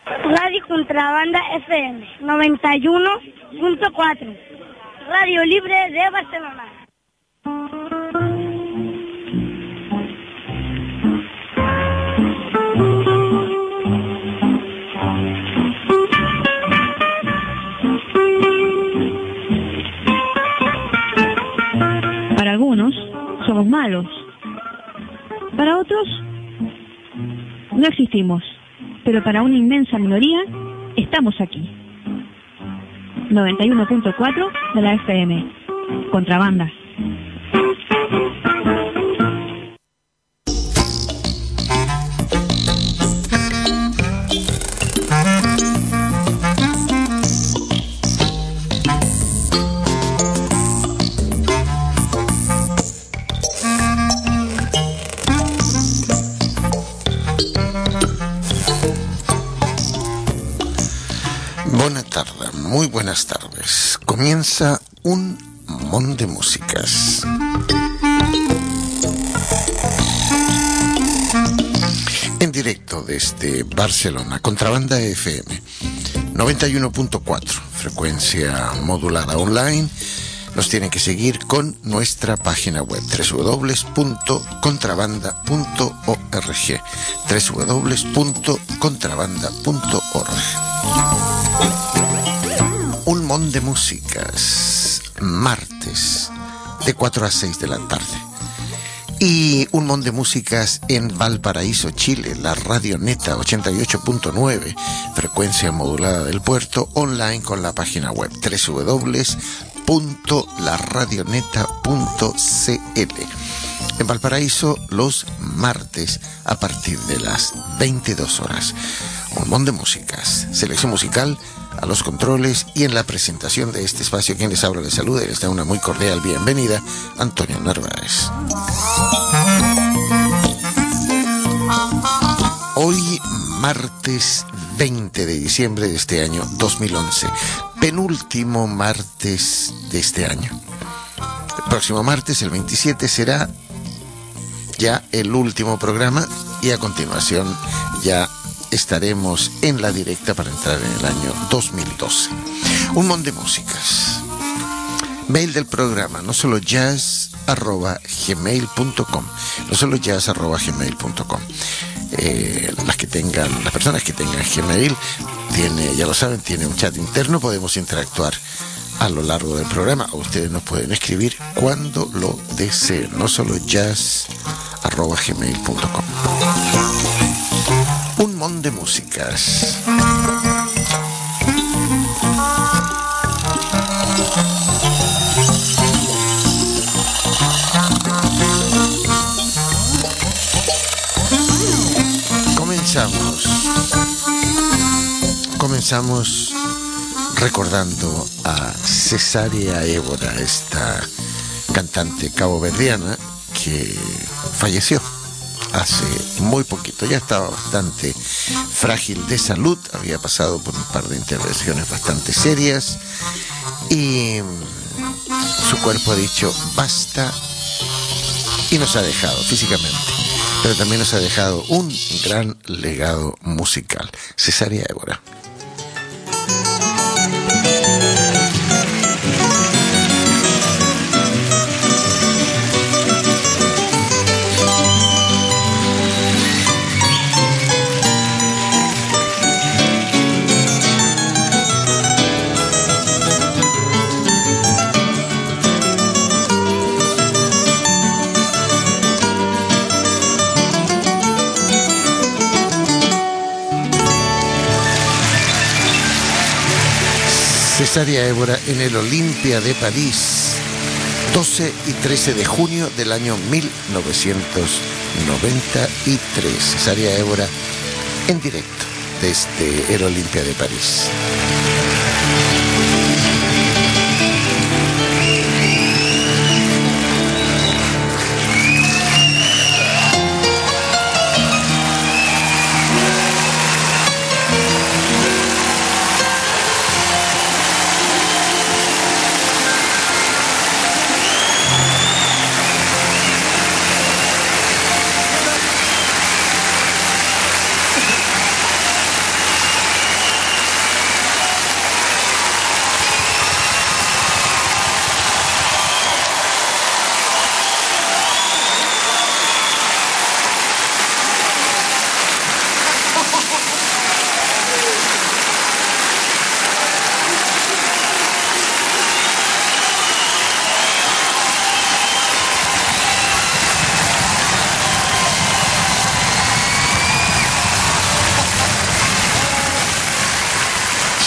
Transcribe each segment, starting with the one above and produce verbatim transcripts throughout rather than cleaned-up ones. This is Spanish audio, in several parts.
Radio Contrabanda F M noventa y uno punto cuatro, Radio Libre de Barcelona. Para algunos somos malos, para otros no existimos, pero para una inmensa minoría estamos aquí. noventa y uno punto cuatro de la F M, Contrabanda. Muy buenas tardes. Comienza un mon de músicas. En directo desde Barcelona, Contrabanda F M noventa y uno punto cuatro, frecuencia modulada online. Nos tienen que seguir con nuestra página web doble u doble u doble u punto contrabanda punto org, doble u doble u doble u punto contrabanda punto org. Un mon de músicas, martes, de cuatro a seis de la tarde. Y un mon de músicas en Valparaíso, Chile, la Radio Neta ochenta y ocho punto nueve, frecuencia modulada del puerto, online con la página web doble u doble u doble u punto la radioneta punto c l. En Valparaíso, los martes, a partir de las veintidós horas. Un mon de músicas, selección musical a los controles y en la presentación de este espacio. Quien les habla, les saluda y les da una muy cordial bienvenida, Antonio Narváez. Hoy, martes veinte de diciembre de este año dos mil once, penúltimo martes de este año. El próximo martes, el veintisiete, será ya el último programa y a continuación ya estaremos en la directa para entrar en el año dos mil doce. Un montón de músicas. Mail del programa, no solo jazz arroba gmail punto com, no solo jazz arroba gmail punto com. Eh, las que tengan, las personas que tengan Gmail, tiene, ya lo saben, tiene un chat interno, podemos interactuar a lo largo del programa, o ustedes nos pueden escribir cuando lo deseen, no solo jazz arroba gmail punto com. Un mon de músicas. Comenzamos. Comenzamos recordando a Cesárea Évora, esta cantante caboverdiana que falleció hace muy poquito. Ya estaba bastante frágil de salud, había pasado por un par de intervenciones bastante serias y su cuerpo ha dicho basta y nos ha dejado físicamente, pero también nos ha dejado un gran legado musical. Cesárea Évora. Cesárea Évora en el Olympia de París, doce y trece de junio del año mil novecientos noventa y tres. Cesárea Évora en directo desde el Olympia de París.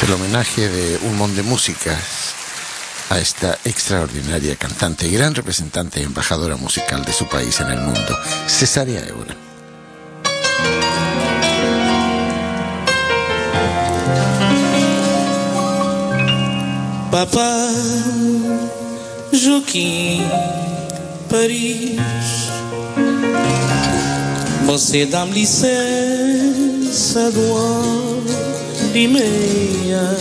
Es el homenaje de Un Mon de Músicas a esta extraordinaria cantante y gran representante y embajadora musical de su país en el mundo, Cesária Évora. Papa Joaquim Paris, você dá-me licença do ano e meia.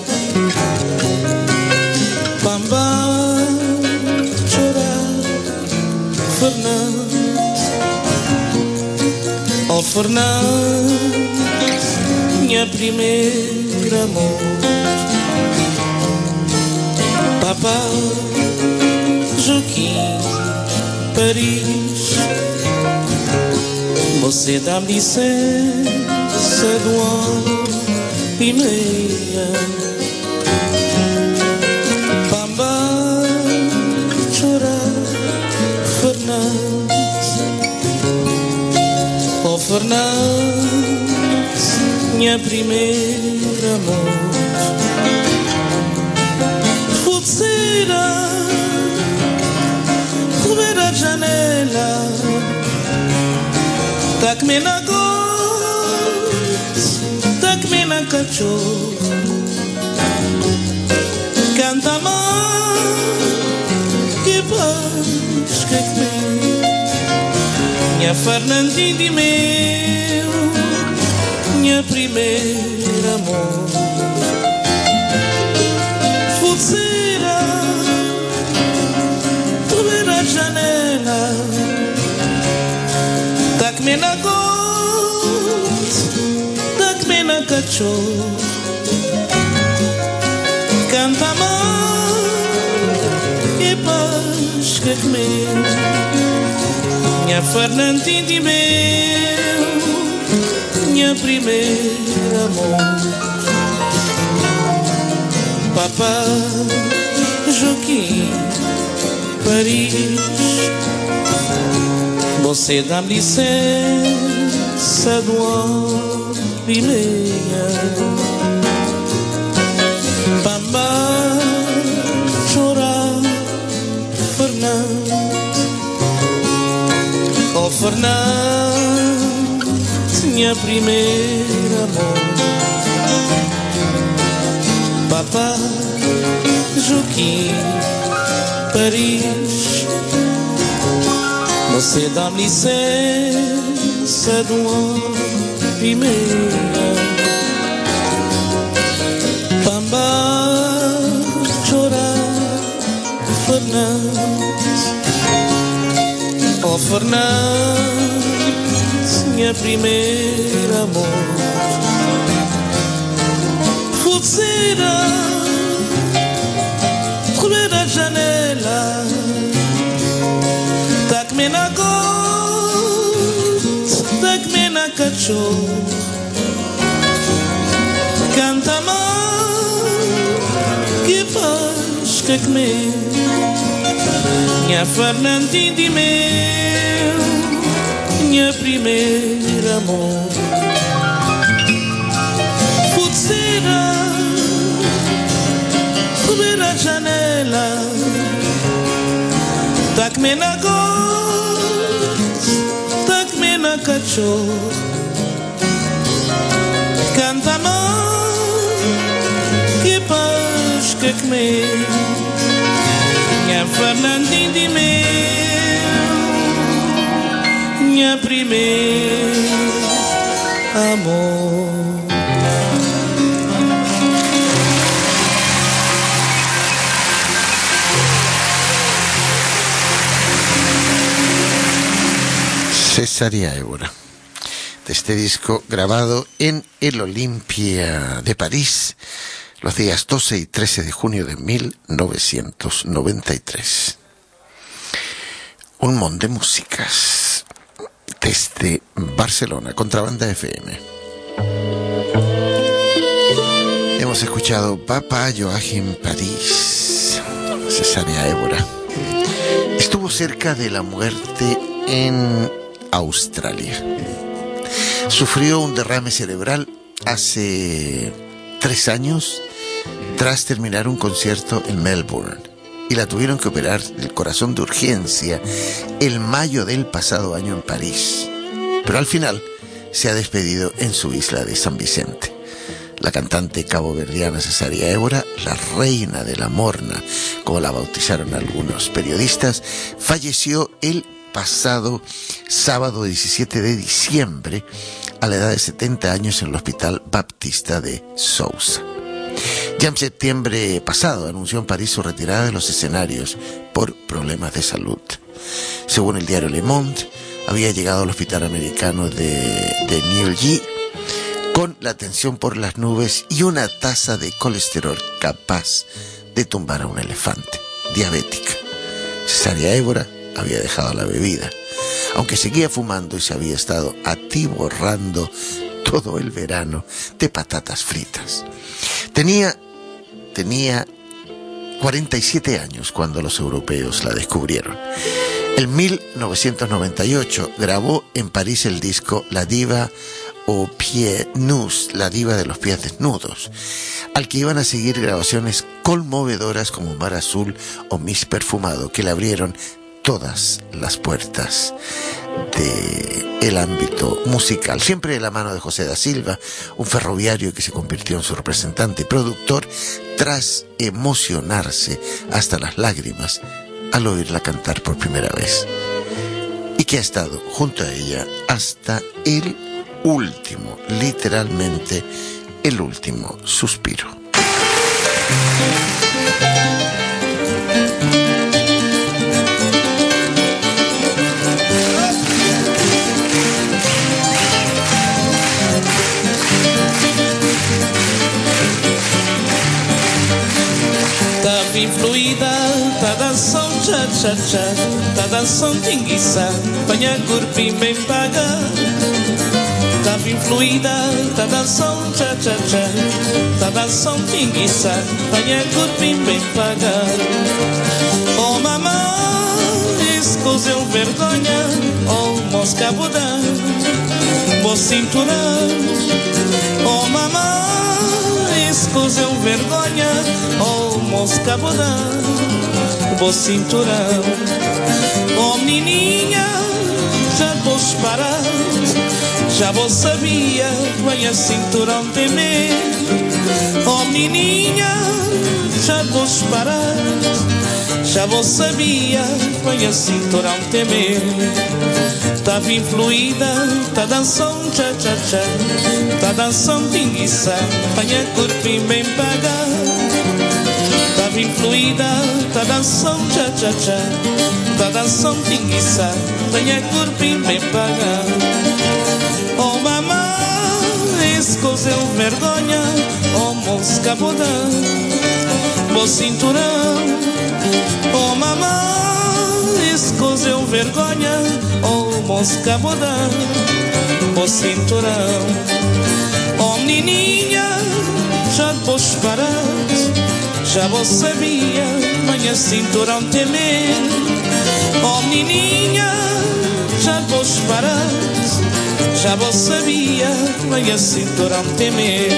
Bamba chorar, Fernando, oh Fernando, minha primeira amor. Papa Joaquim Paris, você dá-me licença do ano e meia. Bamba chorar, Fernando, oh Fernando, minha primeira amor. Pulseira, ver a janela, tac-me na gote, tac-me na cachorro, canta mais que paz que comer, minha Fernandinha de meu, minha primeira amor. Pulseira, ver a janela, tac-me na gote, tac-me na cachorro, canta mais e paz que comer, minha Fernandinha de meu, minha primeira amor. Papa Joaquim Paris, você dá-me licença do ano e meia. Bamba chorar, Fernando, oh Fernando, minha primeira amor. Papa Joaquim Paris, você dá-me licença do ano e meia. Bamba chorar, Fernando, oh Fernando, minha primeira amor. Pulseira, rolar a janela, tac-me na gote, tac-me na cachorro, canta mais que paz que comer, minha Fernandinha de meu, minha primeira amor. Pulseira, ver a janela, tac-me na gote, tac-me na cachorro, canta mais que paz que comer, minha Fernandinha de meu, minha primeira amor. Cesária Évora, de este disco grabado en el Olympia de París los días doce y trece de junio de mil novecientos noventa y tres. Un Mon de Músicas desde Barcelona, Contrabanda F M. Hemos escuchado Papa Joaquim Paris, Cesária Évora. Estuvo cerca de la muerte en Australia. Sufrió un derrame cerebral hace tres años tras terminar un concierto en Melbourne, y la tuvieron que operar del corazón de urgencia el mayo del pasado año en París. Pero al final se ha despedido en su isla de San Vicente. La cantante caboverdiana Cesaria Évora, la reina de la morna, como la bautizaron algunos periodistas, falleció el pasado sábado diecisiete de diciembre a la edad de setenta años en el Hospital Baptista de Sousa. Ya en septiembre pasado anunció en París su retirada de los escenarios por problemas de salud. Según el diario Le Monde, había llegado al hospital americano de, de Neuilly con la tensión por las nubes y una tasa de colesterol capaz de tumbar a un elefante, diabética. Cesaria Évora había dejado la bebida, aunque seguía fumando y se había estado atiborrando todo el verano de patatas fritas. Tenía, tenía cuarenta y siete años cuando los europeos la descubrieron. En mil novecientos noventa y ocho grabó en París el disco La Diva aux pieds nus, la diva de los pies desnudos, al que iban a seguir grabaciones conmovedoras como Mar Azul o Miss Perfumado, que le abrieron todas las puertas del ámbito musical, siempre de la mano de José da Silva, un ferroviario que se convirtió en su representante y productor tras emocionarse hasta las lágrimas al oírla cantar por primera vez, y que ha estado junto a ella hasta el último, literalmente el último suspiro. Tá influída, tá dançando cha-cha-cha, tá dançando tinguiça, panha corpinho bem paga. Tá influída, tá dançando cha-cha-cha, tá dançando tinguiça, panha corpinho bem paga. Oh mamãe, escuseu vergonha, oh moscabudã, bo cinturão. Oh mamãe, escuseu vergonha, oh moscabudã, bo cinturão. Oh menininha, já vou parar, já vou sabia, vai a cinturão temer. Oh menininha, já vou parar, já vou sabia, vai a cinturão temer. Tava influída, tá dançando cha-cha-cha, tá dançando tinguiça, panha corpinho bem paga. Tava influída, tá dançando cha-cha-cha, tá dançando tinguiça, panha corpinho bem paga. Oh mamãe, escuseu vergonha, oh moscabudã, bo cinturão. Oh mamãe, escuseu vergonha, oh moscabudã, bo cinturão. Oh menininha, já vou parar, já vou sabia, manhã cinturão temer. Oh menininha, já vou parar, já vou sabia, manhã cinturão temer.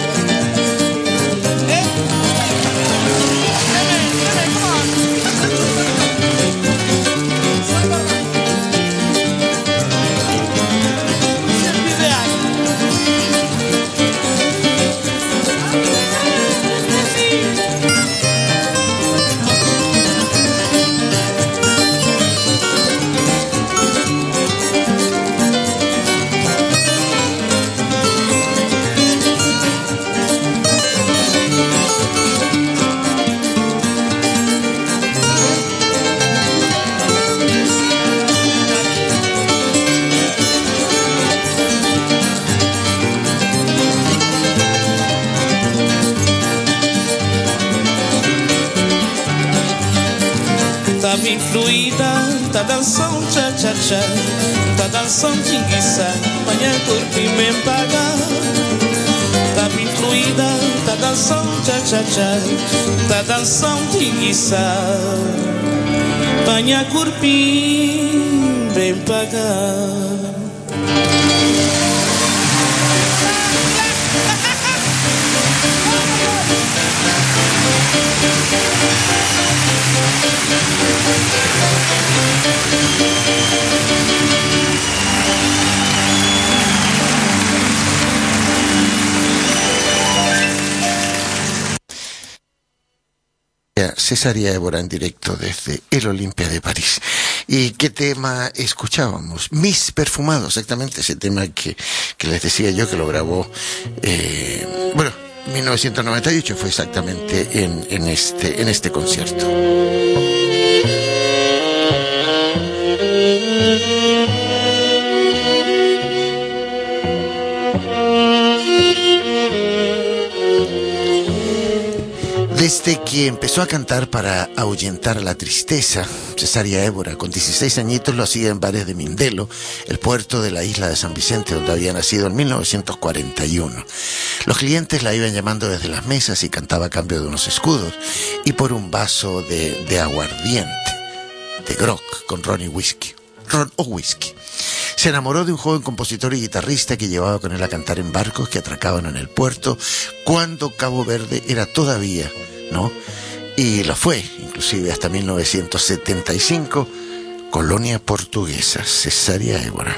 Tava influída, tá dançando cha-cha-cha, tá dançando tinguiça, panha corpinho bem paga. Tava influída, tá dançando cha-cha-cha, tá dançando tinguiça, panha corpinho bem paga. Cesaria Évora en directo desde el Olimpia de París. ¿Y qué tema escuchábamos? Mis Perfumados, exactamente ese tema que, que les decía yo que lo grabó, eh, bueno, mil novecientos noventa y ocho fue exactamente en, en, este, en este concierto. Desde que empezó a cantar para ahuyentar la tristeza, Cesaria Évora, con dieciséis añitos, lo hacía en bares de Mindelo, el puerto de la isla de San Vicente, donde había nacido en mil novecientos cuarenta y uno. Los clientes la iban llamando desde las mesas y cantaba a cambio de unos escudos y por un vaso de, de aguardiente, de grog, con ron y whisky, ron o whisky. Se enamoró de un joven compositor y guitarrista que llevaba con él a cantar en barcos que atracaban en el puerto cuando Cabo Verde era todavía, ¿no? Y lo fue, inclusive hasta mil novecientos setenta y cinco, colonia portuguesa, Cesaria Évora.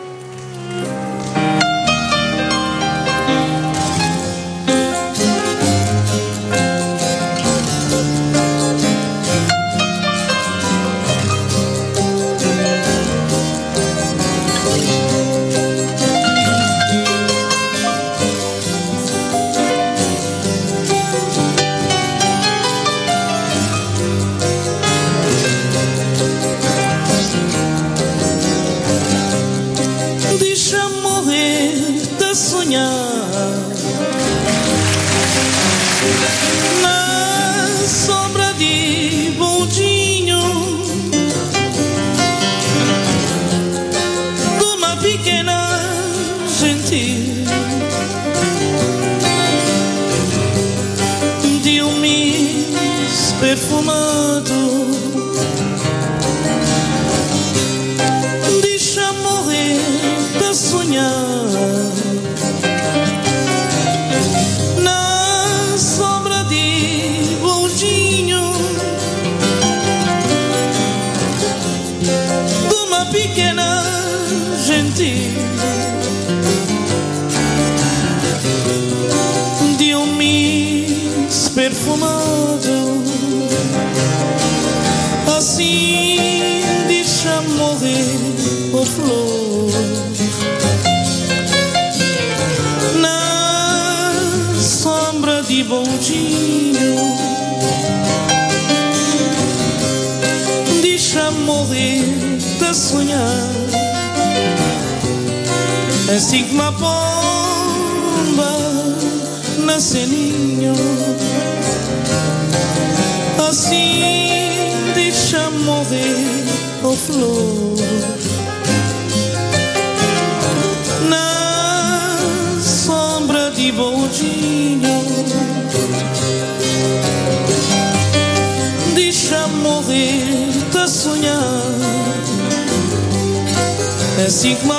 Assim como a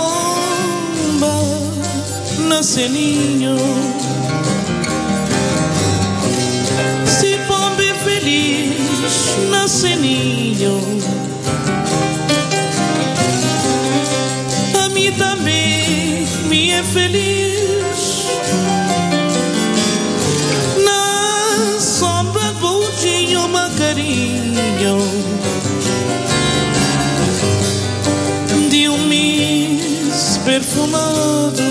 pomba nasce ninho, se pomba é feliz nasce ninho, a mim também me é feliz na sombra do boldinho, uma carinho de um mis perfumado.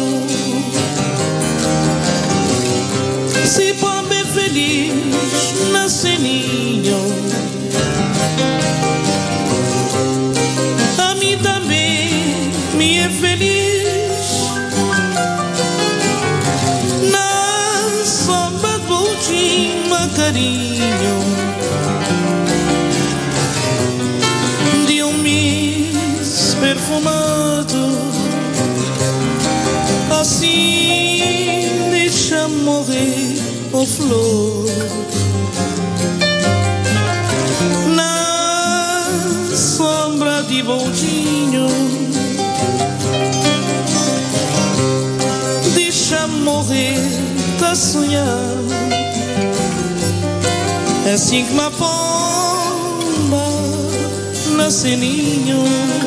Se pomba é feliz nasce ninho, a mim também me é feliz na sombra do boldinho, uma carinho de um mis perfumado. Assim deixa morrer a flor na sombra de boldinho, deixa morrer, tá sonhar. É assim que uma pomba nasce ninho,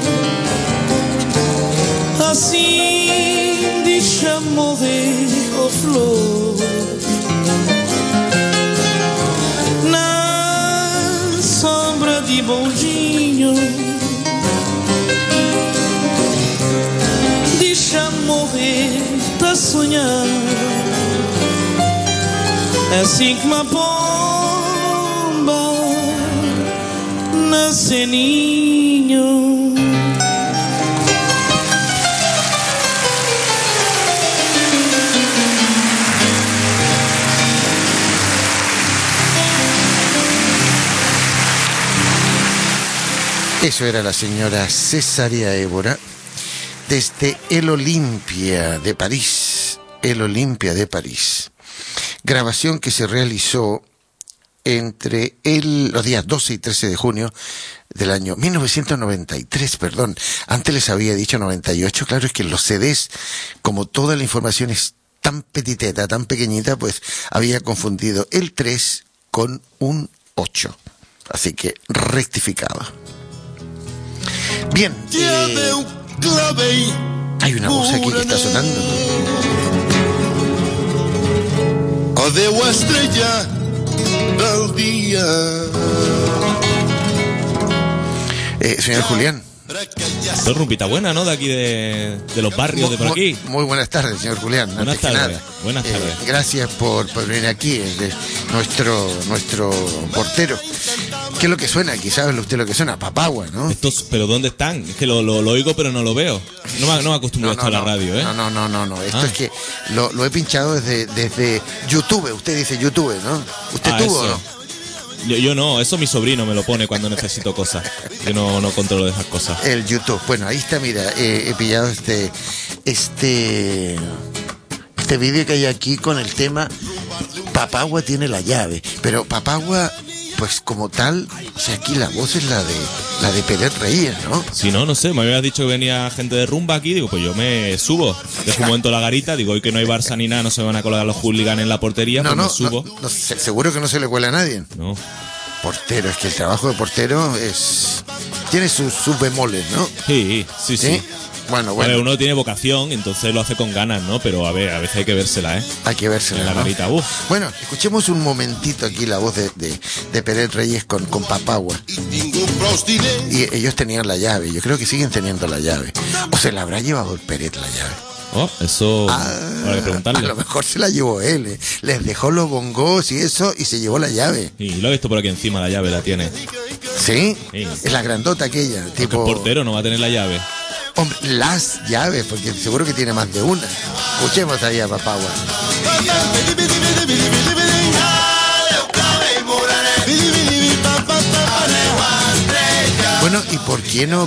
assim deixa morrer a flor na Sigma Pomba nace niño. Eso era la señora Cesárea Évora desde el Olimpia de París, el Olimpia de París. Grabación que se realizó entre el, los días doce y trece de junio del año mil novecientos noventa y tres, perdón. Antes les había dicho noventa y ocho, claro, es que en los C Ds, como toda la información es tan petiteta, tan pequeñita, pues había confundido el tres con un ocho. Así que rectificaba. Bien, eh, hay una voz aquí que está sonando. O de estrella del día. Eh, señor Julián. Soy rumpita buena, ¿no? De aquí de, de los barrios de por aquí. Muy, muy buenas tardes, señor Julián. Buenas tardes. Buenas tardes. Eh, gracias por, por venir aquí, eh, nuestro nuestro portero. ¿Qué es lo que suena aquí? ¿Sabe usted lo que suena? Papagua, ¿no? Estos, ¿pero dónde están? Es que lo, lo, lo oigo pero no lo veo. No me, no me acostumbro no, esto no, a la radio, ¿eh? No, no, no, no, no. Esto ah. es que lo, lo he pinchado desde, desde YouTube. Usted dice YouTube, ¿no? ¿Usted ah, tuvo o no? Yo, yo no, eso mi sobrino me lo pone cuando necesito cosas. Yo no, no controlo de esas cosas. El YouTube. Bueno, ahí está, mira, eh, he pillado este este este vídeo que hay aquí con el tema Papagua tiene la llave. Pero Papagua, pues como tal, o sea, aquí la voz es la de la de Pérez Reyes, ¿no? Si no, no sé, me habías dicho que venía gente de rumba aquí, digo, pues yo me subo. Dejo un momento la garita, digo, hoy que no hay Barça ni nada, no se van a colgar los hooligans en la portería, no, pues no, me subo. No, no, seguro que no se le cuela a nadie. No. Portero, es que el trabajo de portero es tiene sus, sus bemoles, ¿no? Sí, sí, sí. ¿Sí? Bueno, bueno. A ver, uno tiene vocación, entonces lo hace con ganas, ¿no? Pero a ver, a veces hay que vérsela, ¿eh? Hay que vérsela, en la ¿no? garita, uf. Bueno, escuchemos un momentito aquí la voz de, de, de Pérez Reyes con, con Papagua. Y ellos tenían la llave, yo creo que siguen teniendo la llave. O se la habrá llevado el Pérez la llave. Oh, eso ah, habrá que preguntarle. A lo mejor se la llevó él, eh. Les dejó los bongos y eso y se llevó la llave. Y lo he visto por aquí encima, la llave la tiene. ¿Sí? Sí. Es la grandota aquella. Porque tipo... el portero no va a tener la llave. Hombre, las llaves, porque seguro que tiene más de una. Escuchemos ahí a Papagua. Bueno, ¿y por qué no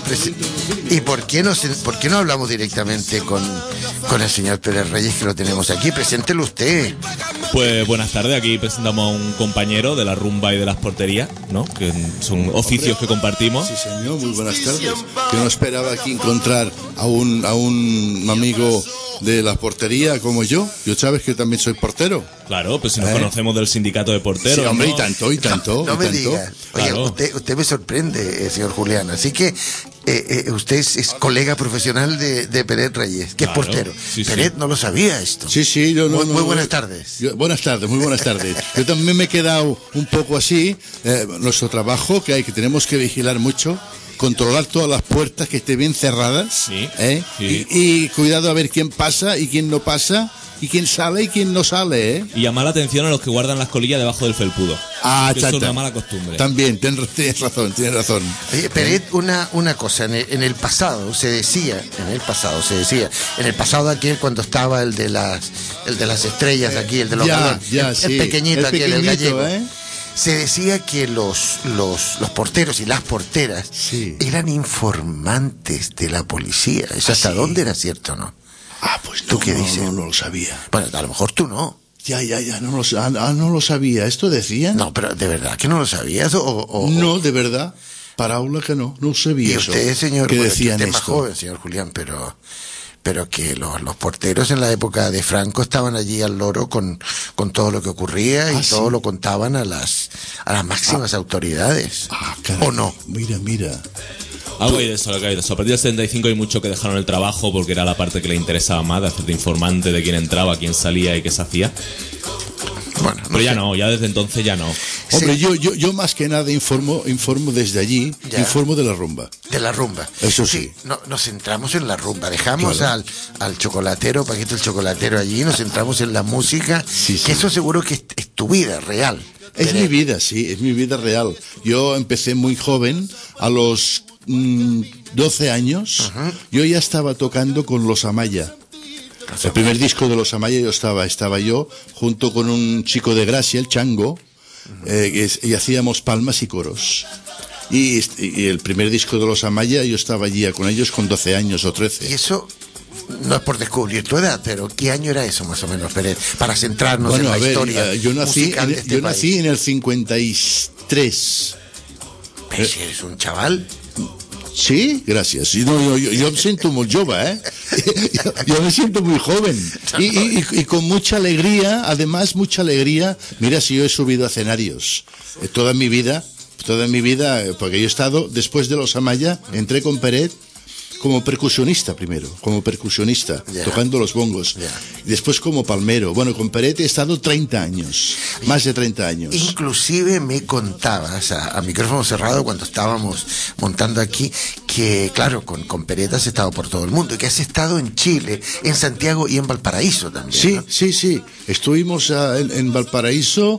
y por qué no por qué no hablamos directamente con, con el señor Pérez Reyes, que lo tenemos aquí? Preséntelo usted. Pues buenas tardes, aquí presentamos a un compañero de la rumba y de las porterías, ¿no? Que son oficios Hombre, que compartimos. Sí, señor, muy buenas tardes. Yo no esperaba aquí encontrar a un a un amigo de la portería como yo. Yo sabes que también soy portero. Claro, pues si nos ¿Eh? conocemos del sindicato de porteros. Sí, hombre, ¿no? y tanto, y tanto. No, no y me tanto. diga. Oye, Claro. usted, usted me sorprende, eh, señor Julián. Así que eh, eh, usted es, es colega profesional de, de Pérez Reyes, que Claro, es portero. sí, Pérez sí. no lo sabía esto. Sí, sí, yo no, muy, no, muy no, buenas no. tardes. Yo, buenas tardes, muy buenas tardes. Yo también me he quedado un poco así. Eh, nuestro trabajo, que hay que tenemos que vigilar mucho, controlar todas las puertas que estén bien cerradas, Sí, ¿eh? sí. Y, y cuidado a ver quién pasa y quién no pasa, y quién sale y quién no sale, ¿eh? Y llamar la atención a los que guardan las colillas debajo del felpudo. Ah, que eso es chata. una mala costumbre. También, ten- tienes razón, tienes razón. Oye, Pérez, una, una cosa, en el, en el pasado se decía, en el pasado se decía, en el pasado aquel cuando estaba el de las el de las estrellas aquí, el de los Ya, galones, ya, el, sí. el pequeñito El aquel, el pequeñito, gallego. ¿eh? Se decía que los, los, los porteros y las porteras Sí. eran informantes de la policía. ¿Eso ¿Ah, hasta sí? dónde era cierto, no? Ah, pues no, ¿Tú qué no, dices? no, no lo sabía. Bueno, a lo mejor tú no. Ya, ya, ya, no lo, sa- ah, no lo sabía. ¿Esto decían? No, pero de verdad que no lo sabías o... o- No, de verdad. Paraula que no, no sabía Y eso. usted, señor, que bueno, decían usted es más esto. joven, señor Julián, pero pero que los, los porteros en la época de Franco estaban allí al loro con, con todo lo que ocurría y Ah, todo ¿sí? lo contaban a las a las máximas autoridades. Ah, caray. ¿O no? Mira, mira. Algo hay de eso, algo hay de eso. A partir del setenta y cinco hay muchos que dejaron el trabajo porque era la parte que le interesaba más, de hacer de informante de quién entraba, quién salía y qué se hacía. Bueno, Pero ya sé. no, ya desde entonces ya no. Hombre, Sí. yo, yo, yo más que nada informo, informo desde allí, Ya. informo de la rumba. De la rumba. Eso sí. No, nos centramos en la rumba. Dejamos Claro. al, al chocolatero, Paquito el chocolatero allí, nos centramos en la música. Sí, sí. Que eso seguro que es, es tu vida real. Es mi vida, sí, es mi vida real. Yo empecé muy joven, a los mmm, doce años, uh-huh. yo ya estaba tocando con Los Amaya. El primer disco de Los Amaya yo estaba, estaba yo junto con un chico de Gracia, el Chango, uh-huh. eh, y, y hacíamos palmas y coros. Y, y el primer disco de Los Amaya yo estaba allí con ellos con doce años o trece. Y eso... no es por descubrir tu edad, pero ¿qué año era eso más o menos, Peret? Para centrarnos bueno, en la a ver, historia yo nací, musical en, de este yo país. nací en el cincuenta y tres. Pero si eres un chaval. Sí, gracias. No, yo, yo, yo me siento muy joven, ¿eh? Yo, yo me siento muy joven. Y, y, y con mucha alegría, además mucha alegría. Mira, si yo he subido a escenarios. Eh, toda mi vida, toda mi vida, porque yo he estado, después de Los Amaya, entré con Peret como percusionista primero, como percusionista, yeah. tocando los bongos. Yeah. Y después como palmero. Bueno, con Peret he estado treinta años, más de treinta años. Inclusive me contabas a, a micrófono cerrado cuando estábamos montando aquí que, claro, con, con Peret has estado por todo el mundo y que has estado en Chile, en Santiago y en Valparaíso también. Sí, ¿no? sí, sí. Estuvimos uh, en, en Valparaíso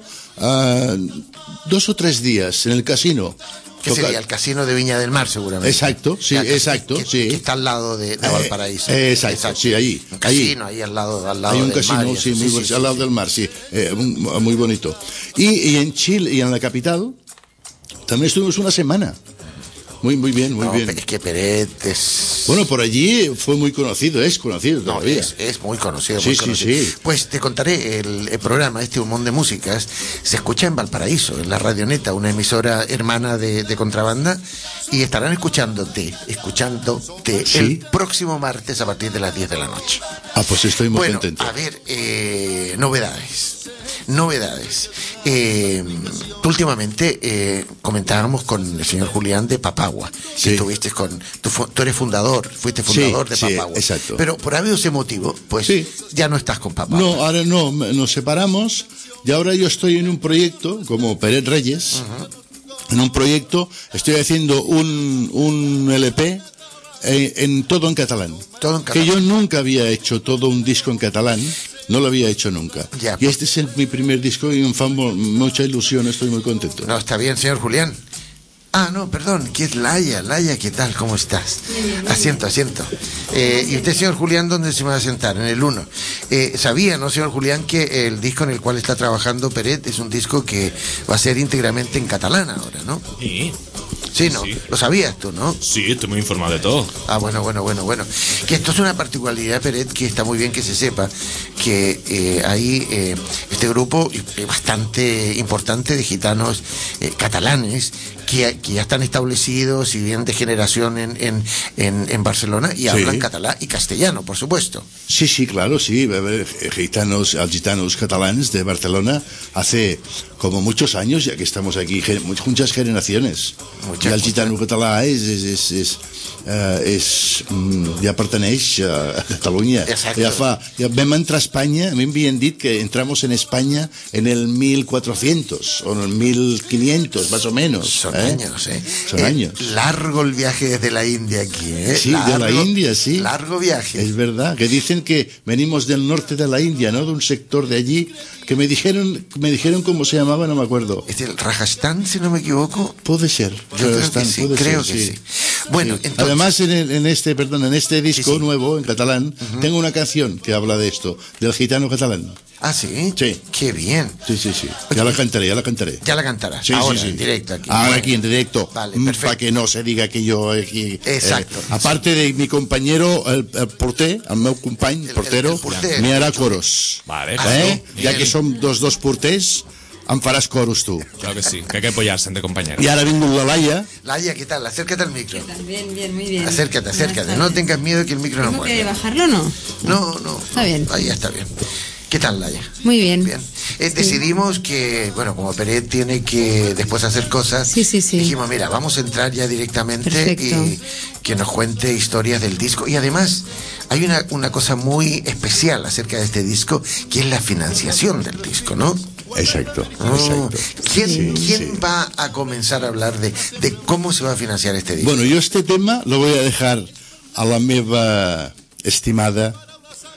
uh, dos o tres días en el casino. ¿Qué sería? El Casino de Viña del Mar, seguramente. Exacto, sí, que, exacto, que, sí. Que está al lado de, de Valparaíso. Eh, exacto, exacto, sí, ahí. Un casino ahí, ahí al lado, al lado Hay un del casino, mar, sí, muy sí, bon, sí, al lado sí. del mar, sí. Eh, muy bonito. Y, y en Chile, y en la capital, también estuvimos una semana. Muy, muy bien, muy no, bien. Es que Peret es... Bueno, por allí fue muy conocido, es conocido todavía. No, es, es muy conocido, sí, muy sí, conocido. Sí. Pues te contaré, el, el programa, este Humón de Músicas, se escucha en Valparaíso, en la Radioneta, una emisora hermana de, de Contrabanda, y estarán escuchándote, escuchándote ¿Sí? el próximo martes a partir de las diez de la noche. Ah, pues estoy muy bueno, contento. A ver, eh, novedades. Novedades. Eh, últimamente eh, comentábamos con el señor Julián de Papagua. Sí. Que estuviste con. Tú, tú eres fundador, fuiste fundador sí, de Papagua. Sí, exacto. Pero por habido ese motivo, pues sí. ya no estás con Papagua. No, ahora no, nos separamos y ahora yo estoy en un proyecto como Peret Reyes. Uh-huh. En un proyecto, estoy haciendo un, un L P en, en todo en catalán. Todo en catalán. Que yo nunca había hecho todo un disco en catalán. No lo había hecho nunca. Ya, y este es el, mi primer disco y me fa mucha ilusión, estoy muy contento. No, está bien, señor Julián. Ah, no, perdón, que es Laia. Laia, ¿qué tal? ¿Cómo estás? Asiento, asiento. Eh, ¿Y usted, señor Julián, dónde se va a sentar? En el uno. Eh, ¿Sabía, no, señor Julián, que el disco en el cual está trabajando Peret es un disco que va a ser íntegramente en catalán ahora, ¿no? Sí. Sí, ¿no? Sí. Lo sabías tú, ¿no? Sí, estoy muy informado de todo. Ah, bueno, bueno, bueno, bueno. Que esto es una particularidad, Peret, que está muy bien que se sepa que eh, hay eh, este grupo eh, bastante importante de gitanos eh, catalanes que, que ya están establecidos y vienen de generación en, en, en, en Barcelona y sí. hablan catalán y castellano, por supuesto. Sí, sí, claro, sí. Gitanos, als gitanos catalans de Barcelona hace como muchos años, ya que estamos aquí, muchas generaciones. Muchas, I el gitano català és, és, és, és, uh, és, mm, ja perteneix a Catalunya. Exacto. Ja fa, ja vam entrar a Espanya, a mi m'havien dit que entramos en España en el mil cuatrocientos o en el mil quinientos, más o menos. Son ¿eh? años, ¿eh? Son eh, años. Largo el viaje desde la India aquí, ¿eh? Sí, largo, de la India, sí. Largo viaje. Es verdad, que dicen que venimos del norte de la India, ¿no? De un sector de allí, que me dijeron, me dijeron cómo se llamaba, no me acuerdo. ¿Es el Rajasthan, si no me equivoco? Puede ser. Yo creo que sí, puede creo ser, que sí. sí. Bueno, sí. entonces... Además, en, el, en este, perdón, en este disco sí, sí. nuevo, en catalán, uh-huh. tengo una canción que habla de esto, del gitano catalán. Ah, ¿sí? Sí. Qué bien. Sí, sí, sí. Ya la cantaré, ya la cantaré. Ya la cantarás. Sí, ahora, sí, sí. en directo aquí. Ahora bueno. aquí en directo. Vale, perfecto. Para que no se diga que yo aquí... Exacto. Eh, aparte de mi compañero, el, el porter, el meu company, El- portero, el- el porter. me hará coros. Vale, Ah, claro. ¿Eh? sí? Ya Bien. que som dos, dos porters, em faràs coros tu. Claro que sí, que hay que apoyarse entre compañeros. Y ahora vingut la Laia. Laia, ¿qué tal? Acércate al micro. Bien, bien, muy bien. Acércate, acércate. No tengas miedo que el micro no ¿Tengo que mueve. bajarlo o no? No, no. Está bien. Ahí está bien. ¿Qué tal, Laia? Muy bien. Bien. Eh, decidimos que, bueno, como Peret tiene que después hacer cosas, Sí, sí, sí. dijimos, mira, vamos a entrar ya directamente Perfecto. y que nos cuente historias del disco. Y además, hay una, una cosa muy especial acerca de este disco, que es la financiación del disco, ¿no? Exacto, Oh, exacto. ¿Quién, Sí, quién sí. va a comenzar a hablar de, de cómo se va a financiar este disco? Bueno, yo este tema lo voy a dejar a la meva estimada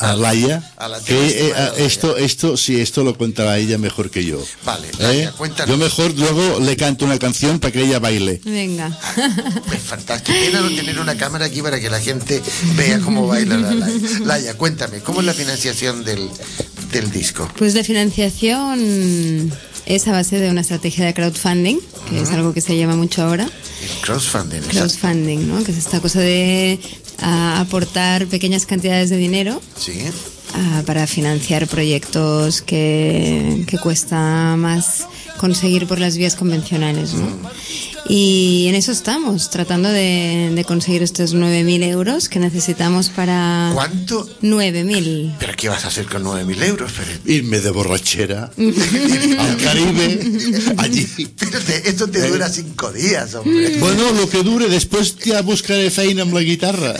a Laia, a la que eh, estimada a- Laia. esto, esto, sí, esto lo contará ella mejor que yo. Vale, ¿Eh? Laia, cuéntanos. Yo mejor luego le canto una canción para que ella baile. Venga. Es fantástico. Qué pena no tener una cámara aquí para que la gente vea cómo baila la Laia. Laia, cuéntame, ¿cómo es la financiación del, del disco? Pues la financiación es a base de una estrategia de crowdfunding, que es algo que se lleva mucho ahora. El crowdfunding. exacto. Crowdfunding, ¿no? Que es esta cosa de ah, aportar pequeñas cantidades de dinero Sí. ah, para financiar proyectos que, que cuesta más conseguir por las vías convencionales, ¿no? Y en eso estamos, tratando de, de conseguir estos nueve mil euros que necesitamos para... ¿Cuánto? nueve mil. ¿Pero qué vas a hacer con nueve mil euros? Pero, Irme de borrachera al Caribe, allí. espérate, esto te dura cinco días, hombre. Bueno, lo que dure, después ya buscaré feina amb la guitarra.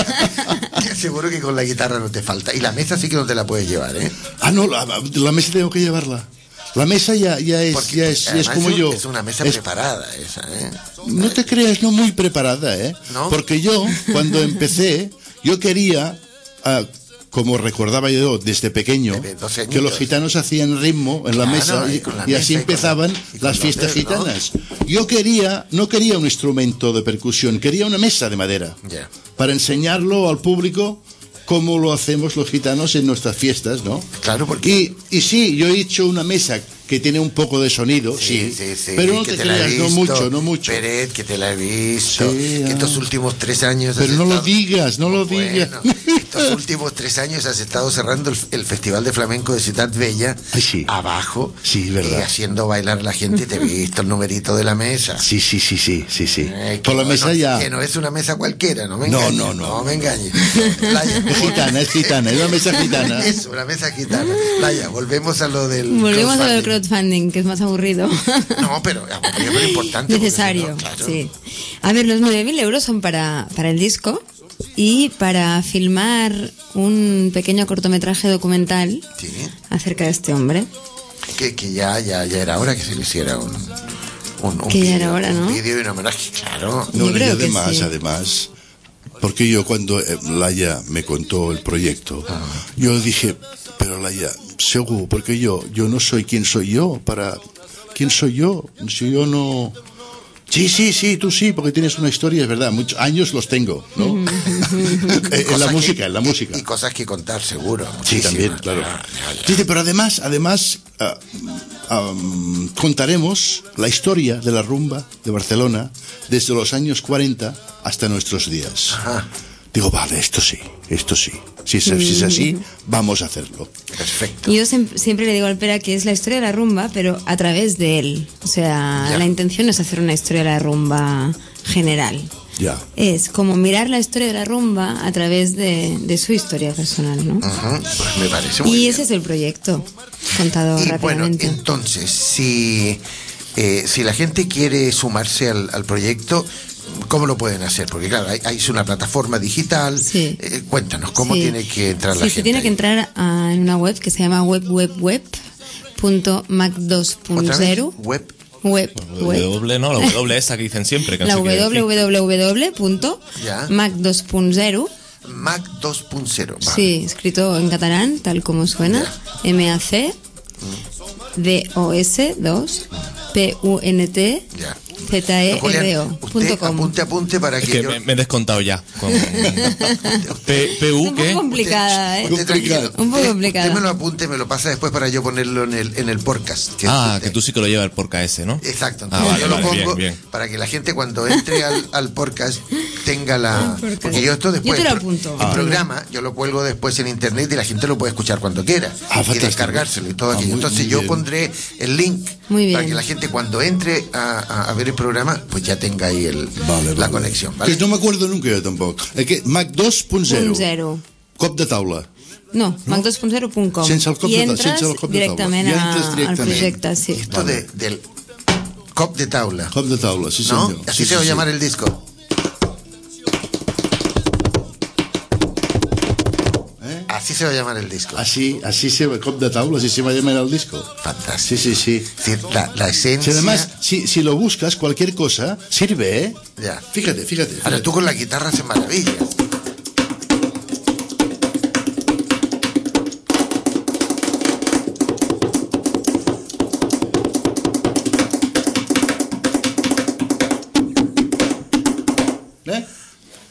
Seguro que con la guitarra no te falta. Y la mesa sí que no te la puedes llevar, ¿eh? Ah, no, la, la mesa tengo que llevarla. La mesa ya, ya es, Porque ya es, ya es además como es- yo. Es una mesa Es- preparada esa, ¿eh? No te creas, no muy preparada, ¿eh? ¿No? Porque yo, cuando empecé, yo quería, ah, como recordaba yo desde pequeño, De doce que los añitos. gitanos hacían ritmo en la Claro, mesa y y, con la y mesa así y con- empezaban y con las los fiestas dedos, ¿no? gitanas. Yo quería, no quería un instrumento de percusión, quería una mesa de madera Ya. para enseñarlo al público cómo lo hacemos los gitanos en nuestras fiestas, ¿no? Claro, porque... Y, y sí, yo he hecho una mesa que tiene un poco de sonido, sí, Sí, sí, sí, pero no que te, la he creas, no visto, mucho, no mucho. Peret, que te la he visto. Sí, que ah. estos últimos tres años. has Pero no lo estado- digas, no lo Bueno, digas. estos últimos tres años has estado cerrando el, el Festival de Flamenco de Ciudad Bella. Ay, sí. Abajo. Sí, verdad. Y haciendo bailar a la gente. Te he visto el numerito de la mesa. Sí, sí, sí, sí, sí, sí. Eh, que Por la no- mesa no- ya. Que no es una mesa cualquiera, no me No, engañes. no, no. No me engañes. Laia, Es gitana, es gitana, es una mesa gitana. Es una mesa gitana. Laia, volvemos a lo del. Volvemos a lo del crowdfunding. crowdfunding, que es más aburrido. No, pero aburrido, pero importante. porque Necesario, si no, claro. sí. A ver, los nueve mil euros son para, para el disco y para filmar un pequeño cortometraje documental Sí. acerca de este hombre. Que, que ya, ya, ya era hora que se le hiciera un, un, un Que ya vídeo, era hora, ¿no? Un vídeo y un homenaje, claro. No, Yo y creo que además, sí. además, porque yo cuando eh, Laia me contó el proyecto, yo dije, pero Laia, seguro, porque yo, yo no soy quien soy yo para, ¿quién soy yo? Si yo no. Sí, sí, sí, tú sí, porque tienes una historia, es verdad, muchos años los tengo, ¿no? Eh, en la Cosas música, que- en la música. Y cosas que contar, seguro. Sí, muchísimas. también, claro. Ya, ya, ya. Dice, pero además, además ah, ah, contaremos la historia de la rumba de Barcelona desde los años cuarenta hasta nuestros días. Ajá. Digo, vale, esto sí, esto sí. Si es, si es así, vamos a hacerlo. Perfecto. Y yo siem- siempre le digo al Pera que es la historia de la rumba, pero a través de él. O sea, Ya. la intención no es hacer una historia de la rumba general. Ya. Es como mirar la historia de la rumba a través de, de su historia personal, ¿no? Ujú, pues me parece muy Y bien. ese es el proyecto, contado Y bueno, rápidamente. entonces, si, eh, si la gente quiere sumarse al, al proyecto, ¿cómo lo pueden hacer? Porque claro, hay, hay una plataforma digital. Sí. Eh, cuéntanos, ¿cómo Sí. tiene que entrar la Sí, gente? se tiene que ahí? entrar a- en una web que se llama web web web punto mac dos punto ¿Otra vez? cero. Web. Web, web. W, ¿no? La W esa que dicen siempre. Que no La sé qué decir. www punto mac dos punto cero. Mac dos punto cero. vale. Sí, escrito en catalán, tal como suena. M A C D O S dos P U N T Ya. Z E R Julián, O usted punto com. apunte, apunte para Es que, que yo... me, me he descontado ya. Con P, Es PU, un ¿qué? poco complicada, ¿eh? Usted tranquilo. Un poco Usted- complicada. Usted me lo apunte, me lo pasa después para yo ponerlo en el, en el podcast. Ah, usted- que tú sí que lo llevas por K S, ¿no? Exacto, Ah, entonces vale, yo lo vale, pongo bien, bien. para que la gente cuando entre al, al podcast tenga la... Al podcast. Porque yo esto después... Yo te lo el pro- apunto. El Ah. programa yo lo cuelgo después en internet y la gente lo puede escuchar cuando quiera. Ah, y fantástico. descargárselo y todo Ah, aquello. muy- Entonces muy yo bien. pondré el link Muy bien. para que la gente cuando entre a, a- a ver el programa pues ya tenga ahí el, Vale, la vale. conexión. ¿vale? Que no me acuerdo nunca yo tampoco. Es que Mac dos punto cero. Punt zero. Cop de taula. No, mac dos punto cero punt com. Sense el cop I de ta- entres sense el cop de taula. directament I a, entres al directament. projecte, sí. Esto de, del cop de taula. Cop de taula, sí, ¿No? senyor. Así Sí, se va a sí, llamar sí. el disco. ¿Eh? Así se va a llamar el disco. Así, así se va, cop de taula, así se va a llamar el disco. Fantástico. Sí, sí, sí. Es decir, la, la esencia... Si además, si, si lo buscas, cualquier cosa, sirve, ¿eh? Ya. Fíjate, fíjate. Ahora fíjate. tú con la guitarra haces maravillas.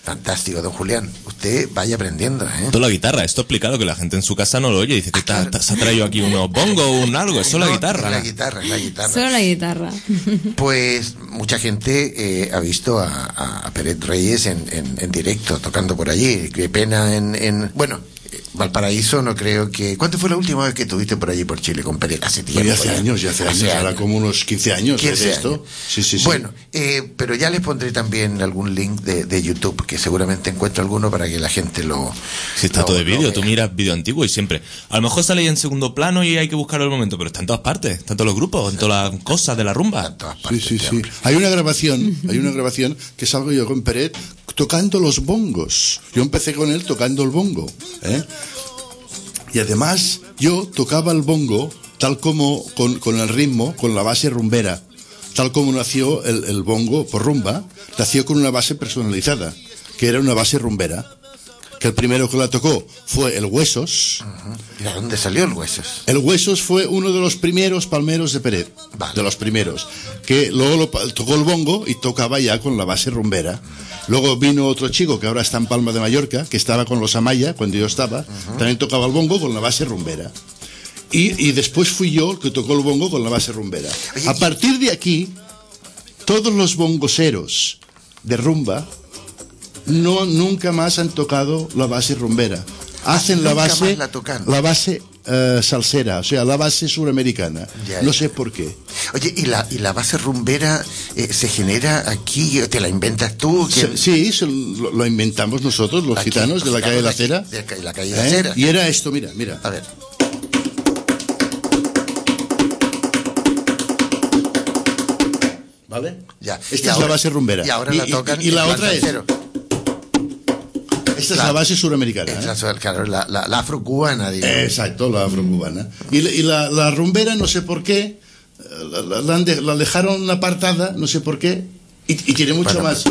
Fantástico, don Julián. Usted vaya aprendiendo, ¿eh? Esto es la guitarra, esto explicarlo que la gente en su casa no lo oye. Dice que claro. te, te, se ha traído aquí unos bongos, un algo, eso es No, la guitarra. es la guitarra, es la guitarra. Solo la guitarra. Pues mucha gente eh, ha visto a, a Peret Reyes en, en, en directo, tocando por allí. Qué pena en... en bueno... Valparaíso no creo que... ¿Cuánto fue la última vez que estuviste por allí por Chile con Peret? Hace tiempo. Pues hace ya. años, ya hace, hace años, ahora como unos quince años quince de esto. Años. Sí, sí, sí. Bueno, eh, pero ya les pondré también algún link de, de YouTube, que seguramente encuentro alguno para que la gente lo... Si está lo, todo de vídeo, vea. tú miras vídeo antiguo y siempre... A lo mejor sale ahí en segundo plano y hay que buscarlo el momento, pero está en todas partes, está en todos los grupos, en todas las cosas de la rumba. En todas partes, sí, sí, este sí. Hay una grabación, hay una grabación que salgo yo con Peret tocando los bongos. Yo empecé con él tocando el bongo, ¿eh? Y además yo tocaba el bongo tal como con, con el ritmo, con la base rumbera, tal como nació el, el bongo por rumba, nació con una base personalizada, que era una base rumbera, que el primero que la tocó fue el Huesos. Uh-huh. ¿Y de dónde salió el Huesos? El Huesos fue uno de los primeros palmeros de Peret, vale. de los primeros, que luego lo, tocó el bongo y tocaba ya con la base rumbera. Luego vino otro chico que ahora está en Palma de Mallorca, que estaba con los Amaya cuando yo estaba, uh-huh. también tocaba el bongo con la base rumbera. Y, y después fui yo el que tocó el bongo con la base rumbera. Oye, a partir de aquí, todos los bongoseros de rumba no nunca más han tocado la base rumbera. Hacen la base, la, la base uh, salsera, o sea, la base suramericana. Ya, no ya. sé por qué. Oye, ¿y la, y la base rumbera eh, se genera aquí? ¿Te la inventas tú? Se, sí, se, lo, lo inventamos nosotros, los aquí, gitanos de la calle de la Cera. De la calle de la Cera. ¿Eh? Y era esto, mira, mira. A ver. ¿Vale? Ya. Esta y es ahora, la base rumbera. Y ahora y, la tocan. Y, y la otra es. Esta claro, es la base suramericana. Es ¿eh? la, claro, la, la, la afrocubana, digamos. Exacto, la afrocubana. Y, y la, la rumbera, no sé por qué, la, la, la, de, la dejaron apartada, no sé por qué, y, y tiene mucho bueno, más.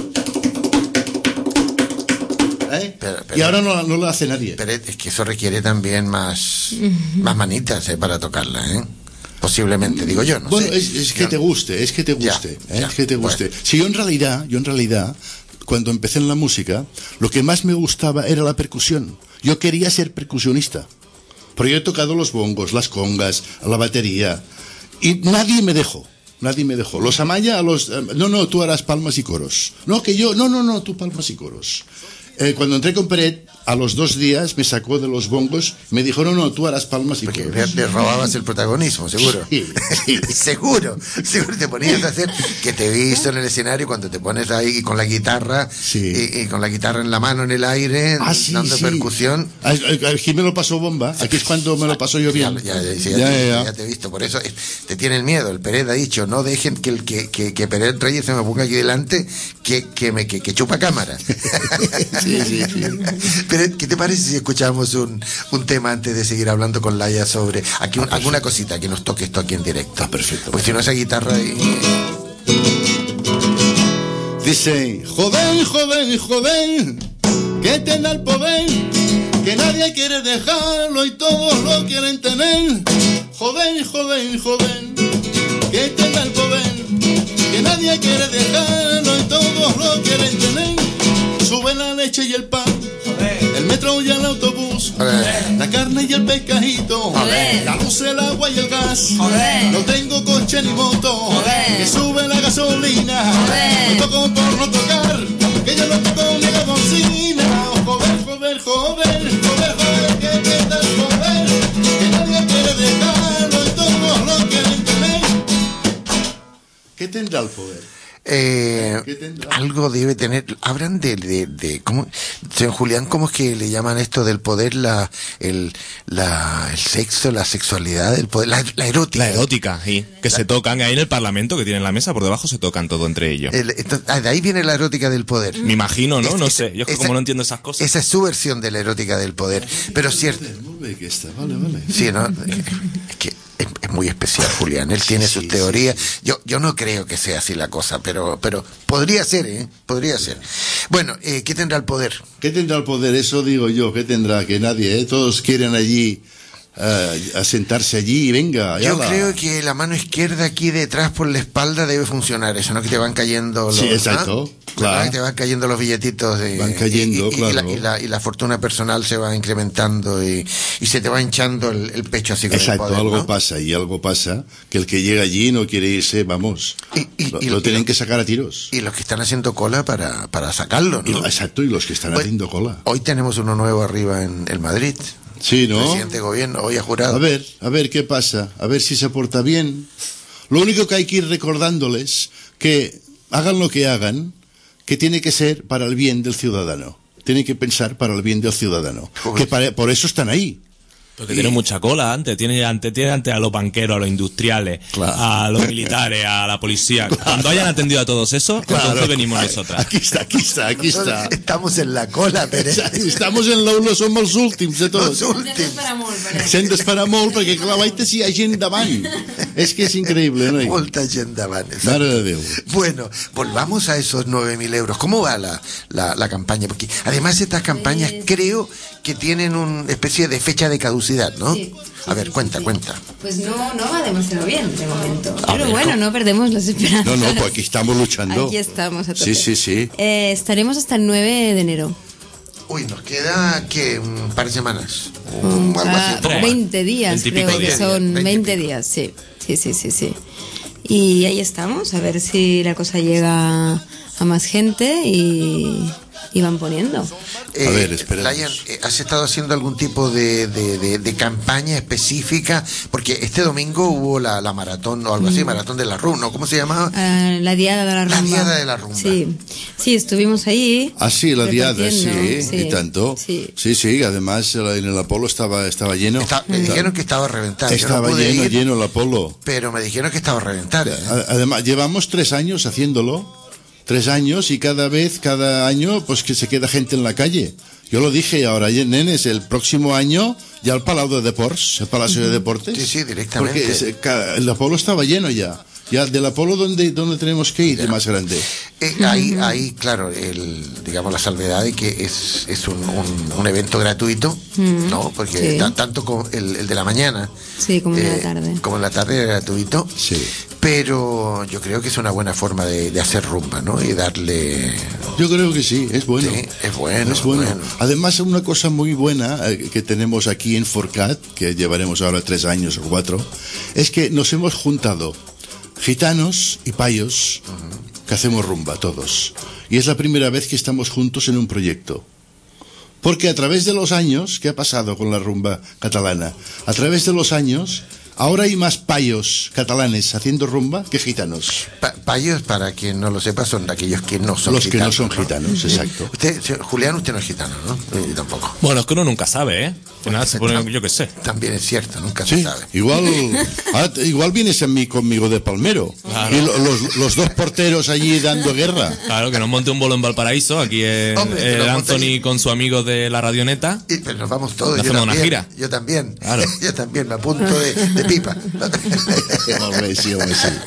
¿Eh? Pero, pero, y ahora no, no la hace nadie. Pero es que eso requiere también más, uh-huh. más manitas ¿eh? para tocarla, ¿eh? Posiblemente, digo yo, no bueno, sé. es, es que yo... te guste, es que te guste, ya, ¿eh? ya, es que te guste. Bueno. Si yo en realidad, yo en realidad, cuando empecé en la música, lo que más me gustaba era la percusión. Yo quería ser percusionista. Porque yo he tocado los bongos, las congas, la batería, y nadie me dejó. Nadie me dejó. Los Amaya, a los... No, no, tú harás palmas y coros. No, que yo... No, no, no, tú palmas y coros. Eh, cuando entré con Peret, a los dos días me sacó de los bongos, me dijo, no, no, tú harás palmas y porque coros. Le, le robabas el protagonismo, seguro. Sí, sí. seguro, seguro te ponías a hacer, que te he visto en el escenario cuando te pones ahí con la guitarra, sí. y, y con la guitarra en la mano en el aire, ah, sí, dando sí. percusión. Aquí me lo pasó bomba, aquí es cuando me lo paso yo bien. Ya, ya, ya, ya, ya, te, ya te he visto, por eso te tienen miedo. El Peret ha dicho, no dejen que el que, que, que Peret Reyes se me ponga aquí delante, que, que me que, que chupa cámara. Sí, sí, sí. Pero, ¿qué te parece si escuchamos un, un tema antes de seguir hablando con Laia sobre aquí un, ah, alguna cosita que nos toque esto aquí en directo? Ah, perfecto. Pues si no, esa guitarra. Y... Dice: joven, joven, joven, que tenga el poder, que nadie quiere dejarlo y todos lo quieren tener. Joven, joven, joven, que tenga el poder, que nadie quiere dejarlo y todos lo quieren tener. Sube la leche y el pan, el metro y el autobús, la carne y el pescadito, la luz, el agua y el gas. No tengo coche ni moto, que sube la gasolina. No toco por no tocar, que yo no toco ni la bocina. Joder, joder, joder, joder, joder, que te da el poder, que nadie quiere dejarlo y todos lo quieren tener. ¿Qué tendrá el poder? Eh, algo debe tener. Hablan de, de, de ¿cómo, señor Julián, cómo es que le llaman esto del poder? La, el, la, el sexo, la sexualidad, el poder, la, la erótica. La erótica, sí. Que la, se tocan ahí en el Parlamento, que tienen la mesa por debajo, se tocan todo entre ellos. El, entonces, de ahí viene la erótica del poder. Me imagino, ¿no? Es, no es, sé. Yo es que esa, como no entiendo esas cosas. Esa es su versión de la erótica del poder. Pero cierto. Vale, vale. Sí, ¿no? Es que es, es muy especial, Julián. Él tiene sí, sus teorías. Sí. Yo, yo no creo que sea así la cosa, pero, pero podría ser, ¿eh? Podría ser. Bueno, eh, ¿qué tendrá el poder? ¿Qué tendrá el poder? Eso digo yo. ¿Qué tendrá? Que nadie, ¿eh? Todos quieren allí uh, a sentarse allí y venga. Yo yala. creo que la mano izquierda aquí detrás por la espalda debe funcionar eso, ¿no? Que te van cayendo los... Sí, exacto, ¿ah? claro. Que te van cayendo los billetitos de... Van cayendo, y, y, claro. Y la, y, la, y la fortuna personal se va incrementando y, y se te va hinchando el, el pecho así con Exacto, el poder, algo ¿no? pasa y algo pasa que el que llega allí no quiere irse, vamos, Y, y, lo, y, lo y tienen lo, que sacar a tiros. Y los que están haciendo cola para, para sacarlo, Y, ¿no? exacto, y los que están Hoy- haciendo cola. Hoy tenemos uno nuevo arriba en el Madrid. Sí, ¿no? Presidente de gobierno, hoy ha jurado. A ver, a ver qué pasa, a ver si se porta bien. Lo único que hay que ir recordándoles que hagan lo que hagan, que tiene que ser para el bien del ciudadano. Tiene que pensar para el bien del ciudadano. Joder. Que para- por eso están ahí. Porque tiene mucha cola antes, tiene antes, tiene antes a los banqueros, a los industriales, Claro. a los militares, a la policía. Cuando hayan atendido a todos esos, entonces venimos nosotras. Aquí está, aquí está, aquí está. Entonces, estamos en la cola, pero Estamos en l'Aula, som els últims de tots. los últimos. Se'n d'esperar molt, perquè clar, vaig si hi ha gent davant. És que és increïble, no? Molta gent davant. exacto. Mare de Déu. Bueno, volvamos a esos nueve mil euros. ¿Cómo va la, la, la campaña? Porque además estas campañas creo que tienen una especie de fecha de caducidad, ¿no? Sí, sí, a ver, sí, cuenta, sí. cuenta. Pues no, no va demasiado bien de momento. A Pero ver, bueno, ¿cómo? no perdemos las esperanzas. No, no, pues aquí estamos luchando. Aquí estamos a tope. Sí, sí, sí. Eh, estaremos hasta el nueve de enero. Uy, nos queda, ¿qué? Un par de semanas. Um, Un- algo así, un poco más. veinte días, Veinte y pico creo que días. son Veinte y veinte pico. días, sí. Sí, sí, sí, sí. Y ahí estamos, a ver si la cosa llega a más gente y, y van poniendo. Eh, A ver, esperemos. Layan, eh, ¿has estado haciendo algún tipo de, de, de, de campaña específica? Porque este domingo hubo la, la maratón o algo así, maratón de la R U, ¿no? ¿Cómo se llamaba? Ah, la diada de la rumba. La diada de la rumba. Sí, sí, estuvimos ahí. Ah, sí, la diada, sí, repartiendo, y tanto. Sí. Sí, sí, además en el Apolo estaba, estaba lleno. Está- me dijeron que estaba a reventar. Yo no Estaba pude lleno, ir, lleno el Apolo. pero me dijeron que estaba a reventar. ¿eh? A- Además, llevamos tres años haciéndolo, tres años y cada vez, cada año, pues que se queda gente en la calle. Yo lo dije ahora, oye, nenes, el próximo año ya el Palau de Deportes, el Palacio de Deportes. Sí, sí, directamente. Porque se- ca- el Apolo estaba lleno ya. Ya del Apolo, ¿dónde, dónde tenemos que ir? El más grande. Eh, ahí, ahí, claro, el, digamos la salvedad de que es, es un, un, un evento gratuito, ¿no? Porque Sí. ta- tanto como el, el de la mañana Sí, como en la eh, tarde. como en la tarde era gratuito. Sí. Pero yo creo que es una buena forma de, de hacer rumba, ¿no? Y darle... Yo creo que sí, es bueno. Sí, es bueno, Es bueno. bueno. Además, una cosa muy buena eh, que tenemos aquí en Forcat, que llevaremos ahora tres años o cuatro, es que nos hemos juntado gitanos y payos que hacemos rumba todos. Y es la primera vez que estamos juntos en un proyecto. Porque a través de los años, ¿qué ha pasado con la rumba catalana? A través de los años, ahora hay más payos catalanes haciendo rumba que gitanos. Pa- payos, para quien no lo sepa, son aquellos que no son Los que gitanos. no son gitanos, exacto. Usted, señor Julián, usted no es gitano, ¿no? Eh, Yo tampoco. Bueno, es que uno nunca sabe, ¿eh? Al final se pone, yo qué sé. También es cierto, nunca Sí, se sabe. igual, ahora te- igual vienes a mí conmigo de Palmero. Claro. Y lo- los, los dos porteros allí dando guerra. Claro, que nos monte un bolo en Valparaíso, aquí es Hombre, que el nos monte Anthony allí. con su amigo de la radioneta. Y- pero nos vamos todos. ¿No Yo hacemos una también, gira? Yo también. Claro. Yo también, me apunto de, de pipa. Hombre, sí, hombre, sí.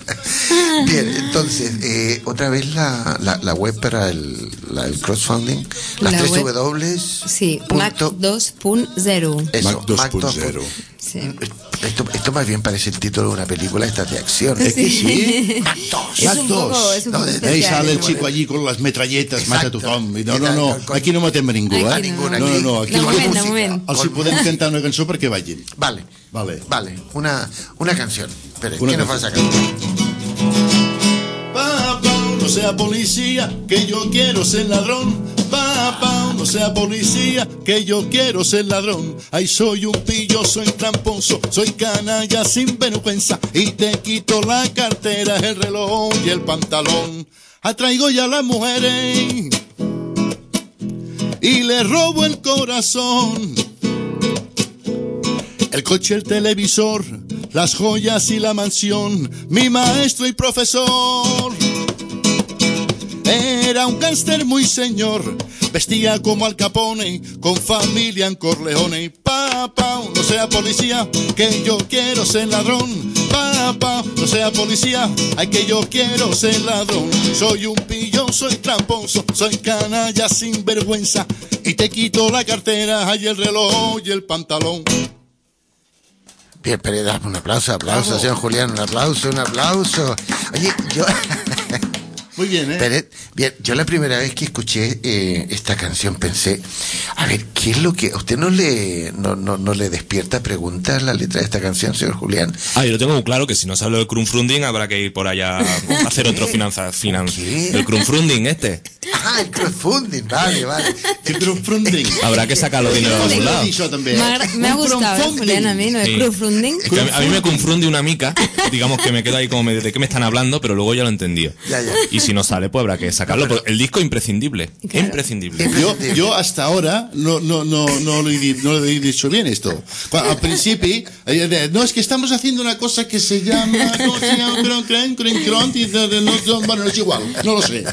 Bien, entonces, eh, otra vez la, la, la web para el, la- el crowdfunding, las La tres web- W. Sí, Mac punto- dos punto cero. eso, Mac dos Mac punto dos cero. Sí. Esto, esto más bien parece el título de una película esta de acción. Es que sí. Mac dos. Es Mac un dos. poco, es un No, poco de- de Ahí especial, sale el ¿no? chico allí con las metralletas, mata a Exacto. tothom. I No, no, no, Con- aquí no matem a ningú, Aquí eh? A ninguna, No, no, no, aquí- aquí De con moment, de música. moment. els hi podem cantar una cançó perquè vagin. Vale. Vale. Vale, una, una canción. Espere, Una ¿qué nos vas a canción. cantar? Papá, no sea policía, que yo quiero ser ladrón. Papá, no sea policía, que yo quiero ser ladrón. Ay, soy un pillo, soy tramposo, soy canalla sin vergüenza. Y te quito la cartera, el reloj y el pantalón. Atraigo ya a las mujeres y le robo el corazón. El coche, el televisor, las joyas y la mansión, mi maestro y profesor. Era un gángster muy señor, vestía como Al Capone, con familia en Corleone. Papá, no sea policía, que yo quiero ser ladrón. Papá, no sea policía, ay que yo quiero ser ladrón. Soy un pillo, soy tramposo, soy canalla sin vergüenza. Y te quito la cartera, ay el reloj y el pantalón. Bien, Pérez, dame un aplauso, aplauso, Bravo. Señor Julián, un aplauso, un aplauso. Oye, yo... Muy bien, ¿eh? Pérez, bien, yo la primera vez que escuché eh, esta canción pensé, a ver, ¿qué es lo que... ¿A usted no le no, no, no le despierta preguntas la letra de esta canción, señor Julián? Ah, yo lo tengo muy claro, que si no se habla del crowdfunding habrá que ir por allá a hacer otro finanza, finan, el crowdfunding este. Ah, el crowdfunding, vale, vale. El crowdfunding. Habrá que sacar los dinero de algún lado. Me ha, me ha gustado, Julián, a mí, ¿no? El sí. crowdfunding. Es que a, mí, a mí me confunde una mica, digamos que me quedo ahí como me, de qué me están hablando, pero luego ya lo he entendido. Ya, ya. Y si no sale, pues habrá que sacarlo. No, pero... El disco imprescindible. Claro. Imprescindible. Yo, yo hasta ahora no, no, no, no, lo he, no lo he dicho bien esto. Al principio, no, es que estamos haciendo una cosa que se llama, ¿cómo se llama? Bueno, no es igual, no lo sé.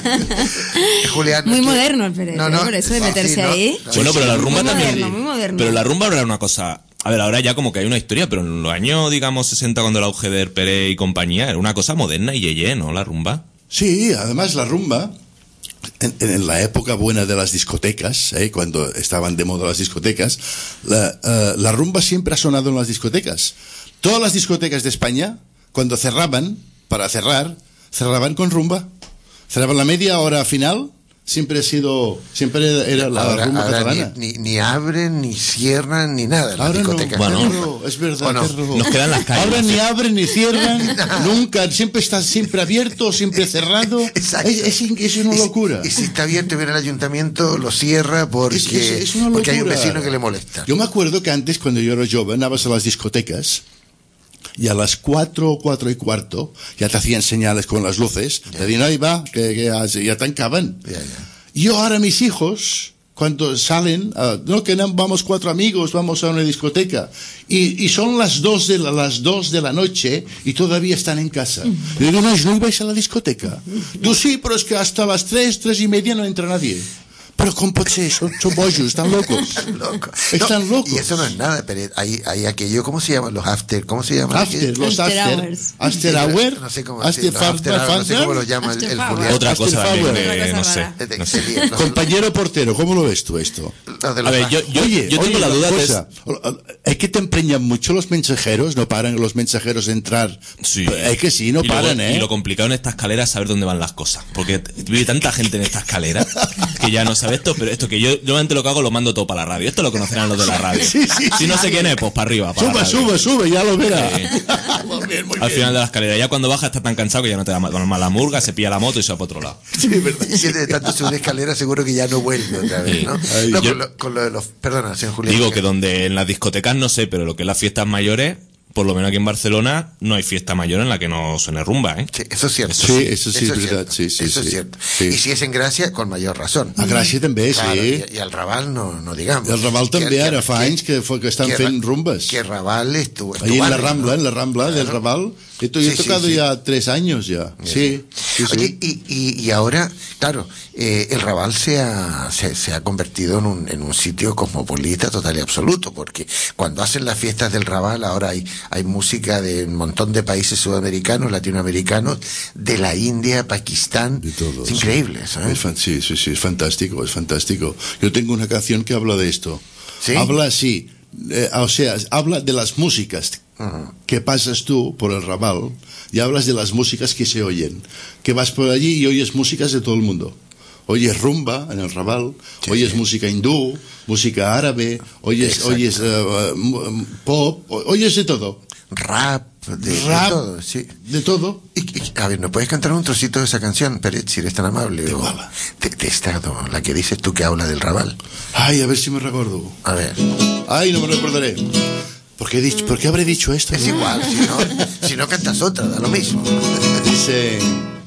Julián, muy es que... moderno el Pérez, no, no, por eso de meterse sí, no, ahí. no, bueno, pero la rumba muy también. Moderno, muy moderno. Pero la rumba era una cosa. A ver, ahora ya como que hay una historia, pero en los años, digamos, sesenta, cuando el auge de Pérez y compañía, era una cosa moderna y yeye, ¿no? La rumba. Sí, además la rumba, en, en la época buena de las discotecas, ¿eh? Cuando estaban de moda las discotecas, la, uh, la rumba siempre ha sonado en las discotecas. Todas las discotecas de España, cuando cerraban, para cerrar, cerraban con rumba. Cerraban la media hora final. Siempre ha sido, siempre era la ahora, rumba ahora catalana. Ni, ni, ni abren, ni cierran, ni nada en la discoteca. No, bueno, no, es verdad. no? Que nos quedan las calles. Ahora ni abren, ni cierran, nunca, siempre está siempre abierto, siempre cerrado. Exacto. Es, es, es una locura. Y, y si está abierto y viene el ayuntamiento, lo cierra porque, es, es, es una porque hay un locura. vecino que le molesta. Yo me acuerdo que antes, cuando yo era joven, andabas a las discotecas y a las cuatro, cuatro y cuarto, ya te hacían señales con las luces, ya. Te decían, ahí va, que, que ya, ya te acaban. Ya, ya. Y yo ahora mis hijos, cuando salen, uh, no, que no, vamos cuatro amigos, vamos a una discoteca, y, y son las dos de la, las dos de la noche y todavía están en casa. Y digo, no, no ibais a la discoteca. Tú sí, pero es que hasta las tres, tres y media no entra nadie. Pero ¿cómo puede ser? Son, son bollos, están locos. Están locos. Están No, locos. Y eso no es nada, pero hay, hay aquello, ¿cómo se llaman los after? ¿Cómo se llaman? After, los After after. hours. After Sí, hour. no sé cómo, After sí, los after hours, no sé cómo lo llama el, el Julián. Otra After cosa también, Power. de, no sé. De- de- No sé. sería- los- Compañero portero, ¿cómo lo ves tú esto? los de A los ver, after. yo, yo, Oye, yo tengo oye, la duda de... cosa, es que te empeñan mucho los mensajeros, no paran los mensajeros de entrar. Sí. Es que sí, no y luego- paran, ¿eh? Y lo complicado en esta escalera es saber dónde van las cosas. Porque vive tanta gente en esta escalera que ya no sabe esto, pero esto que yo, yo normalmente lo que hago lo mando todo para la radio. Esto lo conocerán los de la radio. Sí, sí, si no sé quién es, pues para arriba. Para Sube, la radio. sube, sube, ya lo verás. Sí. Muy bien, muy Al bien. final de la escalera. Ya cuando baja está tan cansado que ya no te da más la murga, se pilla la moto y se va para otro lado. Sí, verdad. Y que de tanto subir escalera seguro que ya no vuelve otra vez, Sí. ¿no? Ay, No, yo- con, lo, con lo de los... Perdona, señor Julián. Digo que donde en las discotecas no sé, pero lo que es las fiestas mayores, por lo menos aquí en Barcelona, no hay fiesta mayor en la que no suene rumba, ¿eh? Sí, eso es cierto. Sí, eso sí es verdad, cierto. sí, sí, Eso sí. es cierto. Sí. Y si es en Gracia, con mayor razón. A Gràcia també, Claro, sí. y, y al Raval no, no digamos. El Raval també, Que- ara que- fa anys que, que estan que fent Ra- rumbes. Que Raval estuvo... Ahí en la estuvo Rambla, ¿no? en la Rambla del Claro. Raval. Yo, yo he Sí, sí, tocado sí. ya tres años ya. Sí, sí, sí. Oye, y, y, y ahora, claro, eh, el Raval se ha, se, se ha convertido en un, en un sitio cosmopolita total y absoluto, porque cuando hacen las fiestas del Raval ahora hay, hay música de un montón de países sudamericanos, latinoamericanos, de la India, Pakistán. De todo. Es increíble, ¿sabes? Es fan- sí, sí, sí, es fantástico, es fantástico. Yo tengo una canción que habla de esto. ¿Sí? Habla así, eh, o sea, habla de las músicas Ujú. que pasas tú por el Raval y hablas de las músicas que se oyen. Que vas por allí y oyes músicas de todo el mundo. Oyes rumba en el Raval, Sí, oyes sí. música hindú, música árabe, oyes, Exacto. oyes eh, uh, pop, o- oyes de todo. Rap, de, de Rap, todo, sí. de todo. Y- y- a ver, ¿no puedes cantar un trocito de esa canción, Pérez, si eres tan amable? ¿De o- cuál? de, de esta, no, la que dices tú que habla del Raval. Ay, a ver si me recuerdo. A ver, Ay, no me recordaré. ¿Por qué, he dicho, ¿por qué habré dicho esto? es igual, si no, si no cantas otra, da lo mismo. Dice...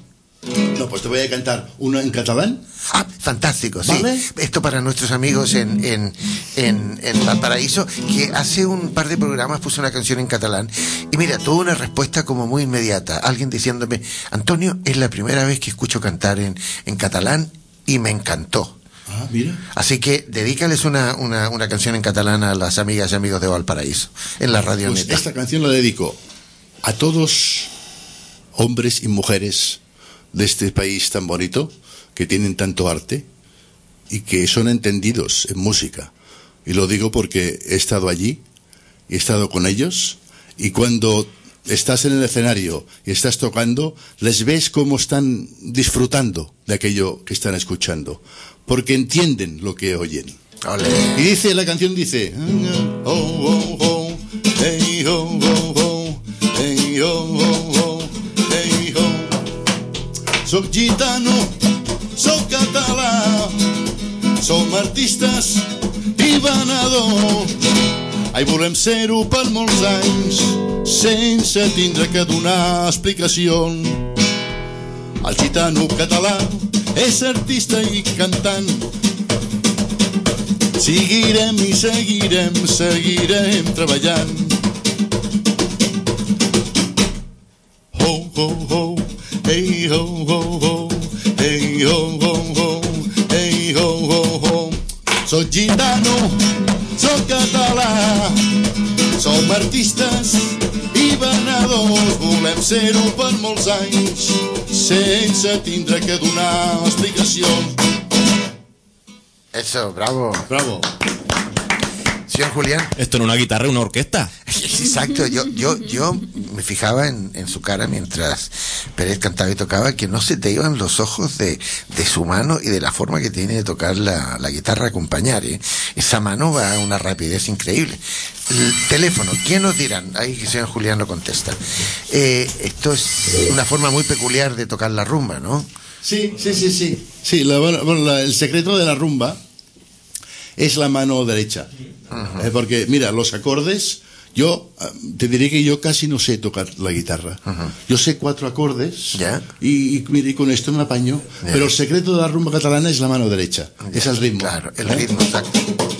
No, pues te voy a cantar una en catalán. Ah, fantástico, sí. ¿Vale? Esto para nuestros amigos en, en, en, en Valparaíso, que hace un par de programas puso una canción en catalán. Y mira, tuvo una respuesta como muy inmediata. Alguien diciéndome, Antonio, es la primera vez que escucho cantar en, en catalán y me encantó. Ah, mira. Así que dedícales una, una, una canción en catalán a las amigas y amigos de Valparaíso, en la radio Pues neta. esta canción la dedico a todos hombres y mujeres de este país tan bonito, que tienen tanto arte y que son entendidos en música. Y lo digo porque he estado allí y he estado con ellos, y cuando estás en el escenario y estás tocando, les ves cómo están disfrutando de aquello que están escuchando, porque entienden lo que oyen. Olé. Y dice, la canción dice, oh, oh, oh, hey, oh, oh, oh, hey, oh, oh, oh, hey, oh. Soc gitano, soc català, som artistes i venedors. Ai, volem ser-ho per molts anys, sense tindre que donar explicacions. El gitano català és artista i cantant. Seguirem i seguirem, seguirem treballant. Ho, ho, ho, hey, ho, ho, ho, hey, ho, ho, ho, hey, ho, ho, ho. Soc gitano, soc català, som artistes i venedors, volem ser-ho per molts anys, sense tindre que donar explicacions. Eso, bravo. Bravo. Señor Julián. Esto no es una guitarra, es una orquesta. Exacto, yo, yo, yo me fijaba en, en su cara mientras Pérez cantaba y tocaba, que no se te iban los ojos de, de su mano y de la forma que tiene de tocar la, la guitarra, acompañar, ¿eh? Esa mano va a una rapidez increíble. El teléfono, ¿quién nos dirán? Ahí que el señor Julián lo contesta. Eh, esto es una forma muy peculiar de tocar la rumba, ¿no? Sí, sí, sí, sí. Sí, la, bueno, la, el secreto de la rumba es la mano derecha. Uh-huh. Eh, porque, mira, los acordes, yo te diré que yo casi no sé tocar la guitarra. Uh-huh. Yo sé cuatro acordes, yeah. y, y, mira, y con esto me apaño. Yeah. Pero el secreto de la rumba catalana es la mano derecha. Yeah. Es el ritmo. Claro, el ¿eh? ritmo, exacto.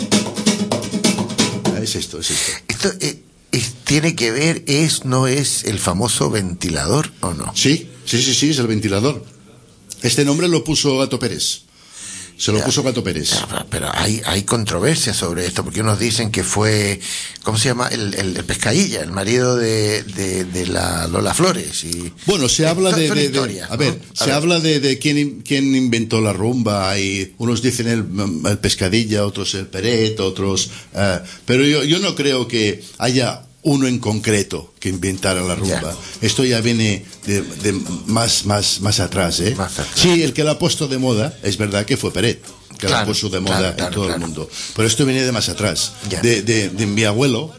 Es esto, es esto. Esto eh, es, tiene que ver, es, no es el famoso ventilador, ¿o no? Sí, sí, sí, sí, es el ventilador. Este nombre lo puso Gato Pérez. Se lo ya, puso Gato Pérez. Ya, pero hay, hay controversia sobre esto, porque unos dicen que fue, ¿cómo se llama? El, el, el Pescadilla, el marido de, de, de la Lola Flores. Y bueno, se habla de, de, de... A ver, ¿no? a se ver. habla de, de quién, quién inventó la rumba, y unos dicen el, el Pescadilla, otros el Peret, otros... Uh, pero yo, yo no creo que haya uno en concreto que inventara la rumba. Yeah. Esto ya viene de, de más, más, más atrás, ¿eh? Más atrás. Sí, el que la ha puesto de moda, es verdad que fue Peret, que claro, la puso de moda claro, claro, en todo claro. el mundo. Pero esto viene de más atrás. Yeah. De, de, de mi abuelo,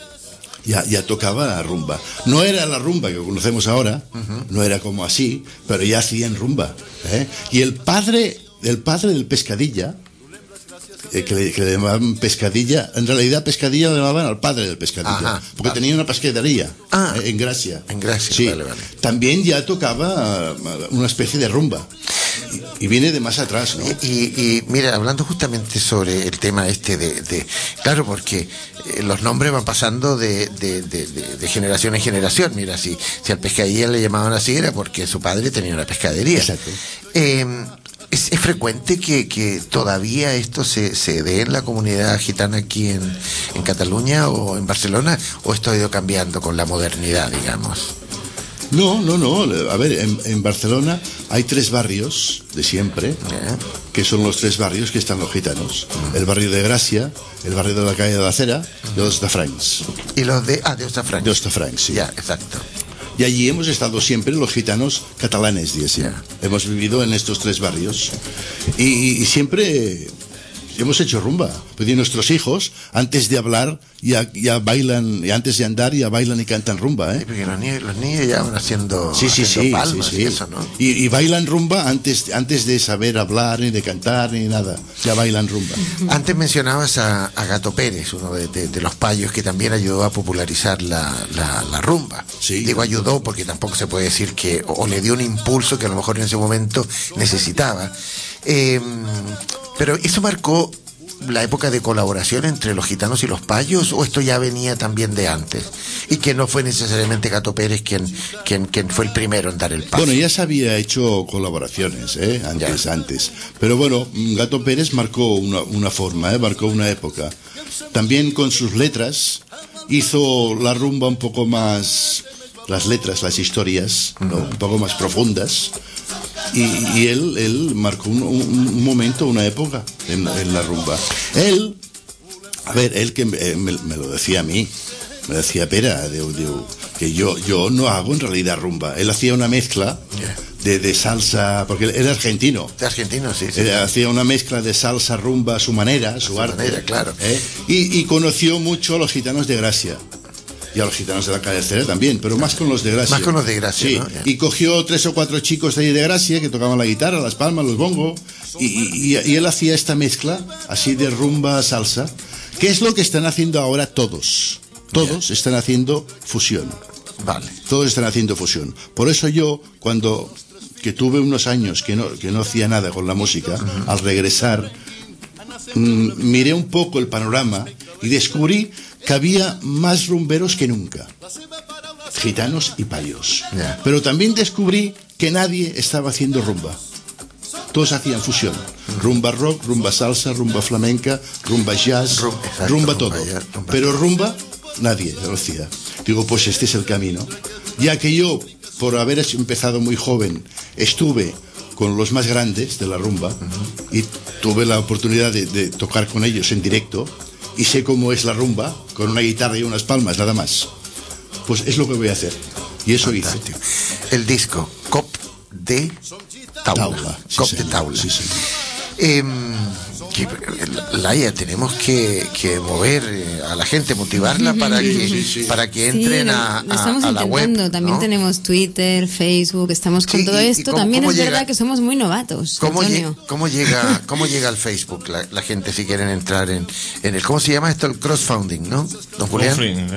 ya, ya tocaba la rumba. No era la rumba que conocemos ahora, uh-huh. no era como así, pero ya hacían rumba, ¿eh? Y el padre, el padre del Pescadilla, Eh, que, le, que le llamaban Pescadilla, en realidad Pescadilla le llamaban al padre del Pescadilla. Ajá, porque vale. tenía una pescadería ah, eh, en Gracia. En Gracia, sí. vale, vale. También ya tocaba una especie de rumba. Y, y viene de más atrás, ¿no? Y, y, y mira, hablando justamente sobre el tema este de... de claro, porque eh, los nombres van pasando de, de, de, de, de generación en generación. Mira, si, si al Pescadilla le llamaban así era porque su padre tenía una pescadería. Exacto. Eh, ¿Es, es frecuente que, que todavía esto se, se dé en la comunidad gitana aquí en, en Cataluña o en Barcelona? ¿O esto ha ido cambiando con la modernidad, digamos? No, no, no. A ver, en, en Barcelona hay tres barrios de siempre, yeah. que son los tres barrios que están los gitanos. Mm. El barrio de Gracia, el barrio de la calle de la Cera y los de Francs. ¿Y los de...? Ah, de Ostafrancs. De Ostafrancs, sí. Ya, exacto. Y allí hemos estado siempre los gitanos catalanes, dice. Yeah. Hemos vivido en estos tres barrios. Y, y siempre hemos hecho rumba. Pues nuestros hijos, antes de hablar, ya, ya bailan, y antes de andar, ya bailan y cantan rumba, ¿eh? Sí, porque los niños, los niños ya van haciendo, sí, sí, haciendo sí, palmas sí, sí. y eso, ¿no? Y, y bailan rumba antes, antes de saber hablar, ni de cantar, ni nada. Ya bailan rumba. Antes mencionabas a, a Gato Pérez, uno de, de, de los payos que también ayudó a popularizar la, la, la rumba. Sí. Digo ayudó porque tampoco se puede decir que, o, o le dio un impulso que a lo mejor en ese momento necesitaba. Eh, pero eso marcó la época de colaboración entre los gitanos y los payos, o esto ya venía también de antes y que no fue necesariamente Gato Pérez quien quien, quien fue el primero en dar el paso. Bueno, ya se había hecho colaboraciones, ¿eh? antes ya. antes pero bueno, Gato Pérez marcó una, una forma, ¿eh? marcó una época. También con sus letras hizo la rumba un poco más, las letras, las historias, ¿no? uh-huh. un poco más profundas. Y, y él, él marcó un, un, un momento, una época en, en la rumba. Él, a ver, él que me, me, me lo decía a mí, me decía, Pera, diu, diu, que yo, yo no hago en realidad rumba. Él hacía una mezcla de, de salsa, porque él era argentino. De argentino, sí. sí. Él hacía una mezcla de salsa, rumba a su manera, a su, su arte. manera, claro. ¿eh? Y, y conoció mucho a los gitanos de Gracia. Y a los gitanos de la cabecera también, pero más con los de Gracia. Más con los de Gracia, sí. ¿no? Y cogió tres o cuatro chicos de ahí de Gracia que tocaban la guitarra, las palmas, los bongos, y, y, y él hacía esta mezcla así de rumba, salsa, que es lo que están haciendo ahora todos. Todos yeah. están haciendo fusión. Vale. Todos están haciendo fusión. Por eso yo, cuando que tuve unos años que no, que no hacía nada con la música, uh-huh. al regresar, mmm, miré un poco el panorama y descubrí que había más rumberos que nunca, gitanos y payos. Yeah. Pero también descubrí que nadie estaba haciendo rumba. Todos hacían fusión. Rumba rock, rumba salsa, rumba flamenca, rumba jazz, Rum, exacto, rumba rumba todo. jazz, rumba. Pero rumba, nadie lo hacía. Digo, pues este es el camino. Ya que yo, por haber empezado muy joven, estuve con los más grandes de la rumba, uh-huh. y tuve la oportunidad de, de tocar con ellos en directo, y sé cómo es la rumba, con una guitarra y unas palmas, nada más. Pues es lo que voy a hacer. Y eso Fantástico. hice. El disco, Cop de Taula. Taula, sí, Cop señor. de Taula. Sí, señor. Eh, que, Laia, tenemos que, que mover a la gente, motivarla para que, sí, sí. para que entren sí, a, lo estamos a, a la intentando. web. También ¿no? tenemos Twitter, Facebook, estamos con Sí, todo y- y esto. cómo- También cómo es llega- verdad que somos muy novatos, ¿Cómo, Antonio. lle- cómo llega cómo llega al Facebook la, la gente si quieren entrar en, en el, ¿cómo se llama esto? El crowdfunding, ¿no? Don Julián.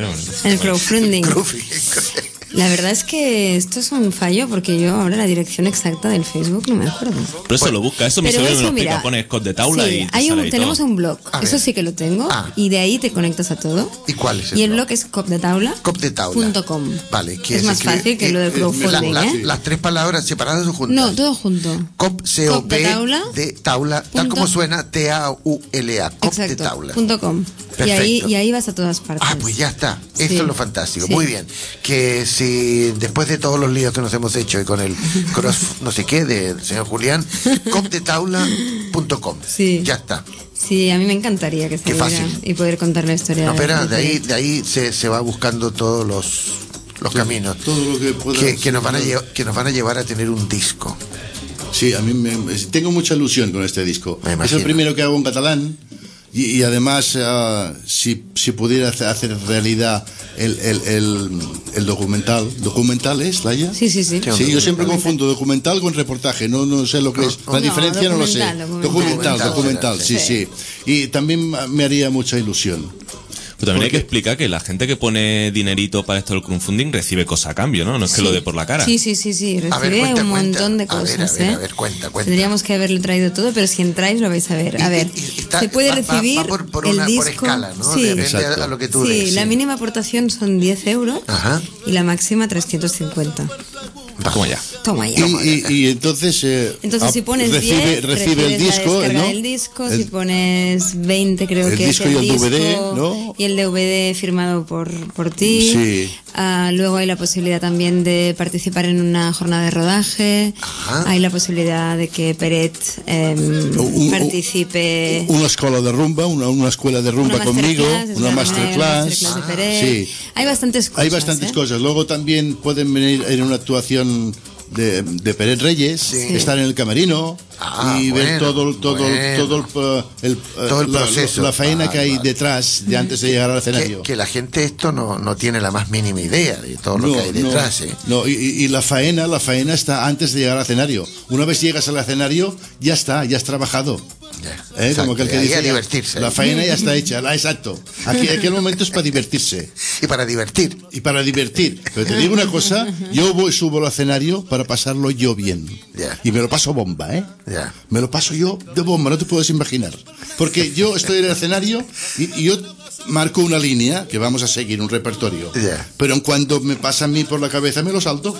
El crowdfunding. Crowdfunding. La verdad es que esto es un fallo porque yo ahora la dirección exacta del Facebook no me acuerdo. Pero eso lo busca, eso me Pero sirve, me eso, lo explica, mira, pones Cop de Taula sí, y te hay sale un, ahí tenemos todo. un blog, A eso ver. sí que lo tengo, Ah. y de ahí te conectas a todo. ¿Y cuál es el Y el blog? blog es cop de taula Cop de Taula. punto com. Vale, que es se más escribe- fácil que lo del eh, crowdfunding, la- la- ¿eh? Las tres palabras separadas o juntas. No, todo junto. Cop, C O Cop de P Taula. de Taula, tal Punto. como suena, T A U L A, Cop de Exacto. Taula. Punto com. Y Perfecto. ahí, y ahí vas a todas partes. Ah, pues ya está. Esto Sí. es lo fantástico. Sí. Muy bien. Que si después de todos los líos que nos hemos hecho y con el cross no sé qué del señor Julián, cop de taula punto com. Sí. Ya está. Sí, a mí me encantaría que Qué saliera fácil. y poder contar la historia. No, espera, del de ahí, proyecto. de ahí se, se va buscando todos los, los caminos Todo lo que pueda. que, que nos van a lle- que nos van a llevar a tener un disco. Sí, a mí me, tengo mucha ilusión con este disco. Me Es imagino. el primero que hago en catalán y, y además, uh, si, si pudiera hacer- hacer realidad el, el, el, el documental. ¿Documental es, Laia? Sí, sí, sí. Sí, Sí, yo siempre confundo documental con reportaje, no, no sé lo que es. La No, diferencia no lo sé. documental, documental. Documental, Documental, documental, sí, sí. sí. Y también me haría mucha ilusión. Pero también hay que Porque- explicar que la gente que pone dinerito para esto del crowdfunding recibe cosa a cambio, ¿no? No es que Sí. lo dé por la cara. Sí, sí, sí, sí. A ver, Recibe cuenta, un cuenta. montón de A ver, cosas, a ver, ¿eh? a ver, cuenta, cuenta. Tendríamos que haberle traído todo, pero si entráis lo vais a ver. A Y- ver, y- y está- se puede va- va- recibir va por, por el una, disco. por escala, ¿no? Sí, Depende Exacto. a lo que tú sí, des. la sí. mínima aportación son diez euros Ajá. y la máxima trescientos cincuenta. Toma ya. Toma Y, ya. y- y entonces. eh, Entonces, ah, si pones recibe, diez, recibe el recibes la disco, descarga ¿no? del disco. El- Si pones veinte, creo el que disco es el y el D V D, disco ¿no? y el D V D firmado por, por ti. Sí. Ah, luego hay la posibilidad también de participar en una jornada de rodaje. Ajá. Hay la posibilidad de que Peret eh, Un- un- participe. Una escuela de rumba, una, una escuela de rumba una conmigo, masterclass, es una verdad, masterclass. masterclass de Peret. Sí. Hay bastantes cosas. Hay bastantes ¿eh? cosas. Luego también pueden venir en una actuación de, de Peret Reyes, Sí. estar en el camerino Ah, y ver bueno, todo, todo, bueno. todo el, uh, el, uh, Todo el la, proceso. la faena Vale, que hay vale. detrás de antes de llegar al Que, escenario. que la gente esto no, no tiene la más mínima idea de todo lo que hay detrás. no, ¿eh? no, y, y la faena, la faena está antes de llegar al escenario. Una vez llegas al escenario, ya está, ya has trabajado. Ya, ¿Eh? exacto, Como que el que y ahí dice, a ya, divertirse. la faena ya está hecha, la, exacto. Aquí, aquel momento es para divertirse. Y para divertir. Y para divertir. Pero te digo una cosa, yo voy, subo al escenario para pasarlo yo bien. Ya. Y me lo paso bomba, ¿eh? Ya. Me lo paso yo de bomba, no te puedes imaginar. Porque yo estoy en el escenario y, y yo marco una línea que vamos a seguir, un repertorio. Ya. Pero en cuanto me pasa a mí por la cabeza, me lo salto.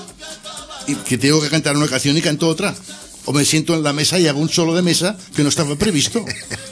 Y que tengo que cantar una canción y canto otra. O me siento en la mesa y hago un solo de mesa que no estaba previsto.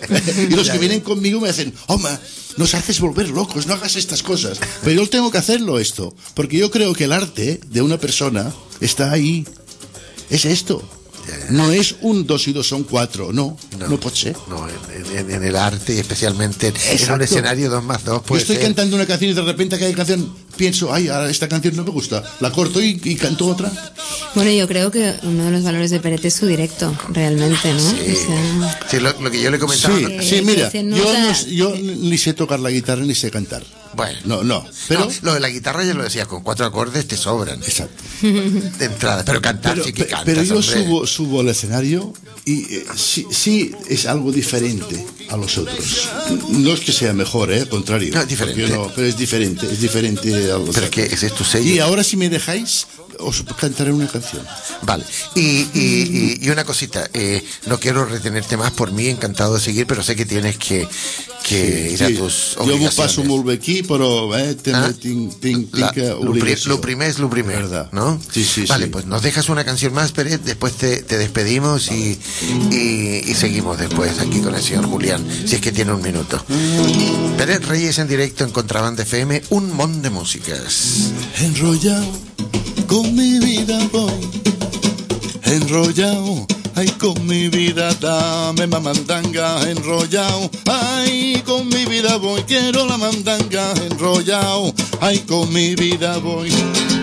Y los que vienen conmigo me hacen, hombre, nos haces volver locos, no hagas estas cosas. Pero yo tengo que hacerlo esto, porque yo creo que el arte de una persona está ahí. Es esto. ya, ya. No es un dos y dos son cuatro, no, no, no puede ser. No, en, en, en el arte y especialmente en Exacto. un escenario dos más dos. Yo Puede estoy ser. cantando una canción y de repente cada canción pienso, ay, ahora esta canción no me gusta, la corto y, y canto otra. Bueno, yo creo que uno de los valores de Peret es su directo, realmente, ¿no? Sí, O sea, sí, lo, lo que yo le comentaba. Sí, que- sí, que mira, se yo, nota- no, yo ni sé tocar la guitarra ni sé cantar. Bueno, No, no, pero... no, lo de la guitarra ya lo decías, con cuatro acordes te sobran. Exacto. De entrada, pero cantar Pero, sí que pe- cantas, pero yo hombre. subo, subo al escenario y eh, sí, sí es algo diferente a los otros. No es que sea mejor, ¿eh? Al contrario. No, es diferente. Porque no, pero es diferente, es diferente a los Pero es que otros. ese es tu sello. Y ahora si me dejáis, os cantaré una canción. Vale, y, y, y, y una cosita, eh, no quiero retenerte más, por mí encantado de seguir, pero sé que tienes que, que ir Sí, a tus jo m'ho obligaciones. passo molt bé aquí, però eh, també Ah, tinc, tinc, la- tinc eh, lo, pri- obligació. lo primer es lo primero, Verdad. ¿no? Sí, sí, vale, sí. pues nos dejas una canción más, Peret, después te, te despedimos y, y, y seguimos después aquí con el señor Julián, si es que tiene un minuto. Peret Reyes en directo en Contrabanda F M, un mon de músicas. Enrollado con mi vida voy, enrollado, ay con mi vida dame la mandanga, enrollado, ay con mi vida voy, quiero la mandanga, enrollado, ay con mi vida voy.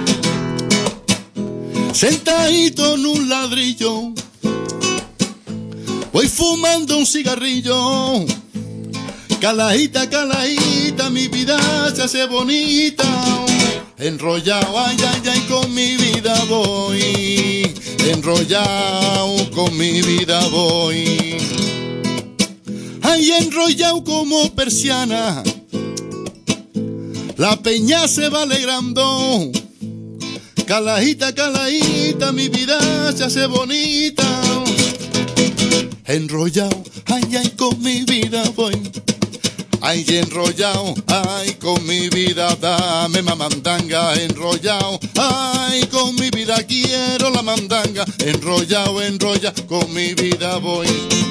Sentadito en un ladrillo, voy fumando un cigarrillo. Calajita, calajita, mi vida se hace bonita. Enrollado, ay, ay, ay, con mi vida voy. Enrollado, con mi vida voy. Ay, enrollado como persiana. La peña se va alegrando. Calajita, calajita, mi vida se hace bonita. Enrollado, ay, ay, con mi vida voy. Ay, enrollado, ay, con mi vida dame ma mandanga, enrollado, ay, con mi vida quiero la mandanga, enrollado, enrolla, con mi vida voy.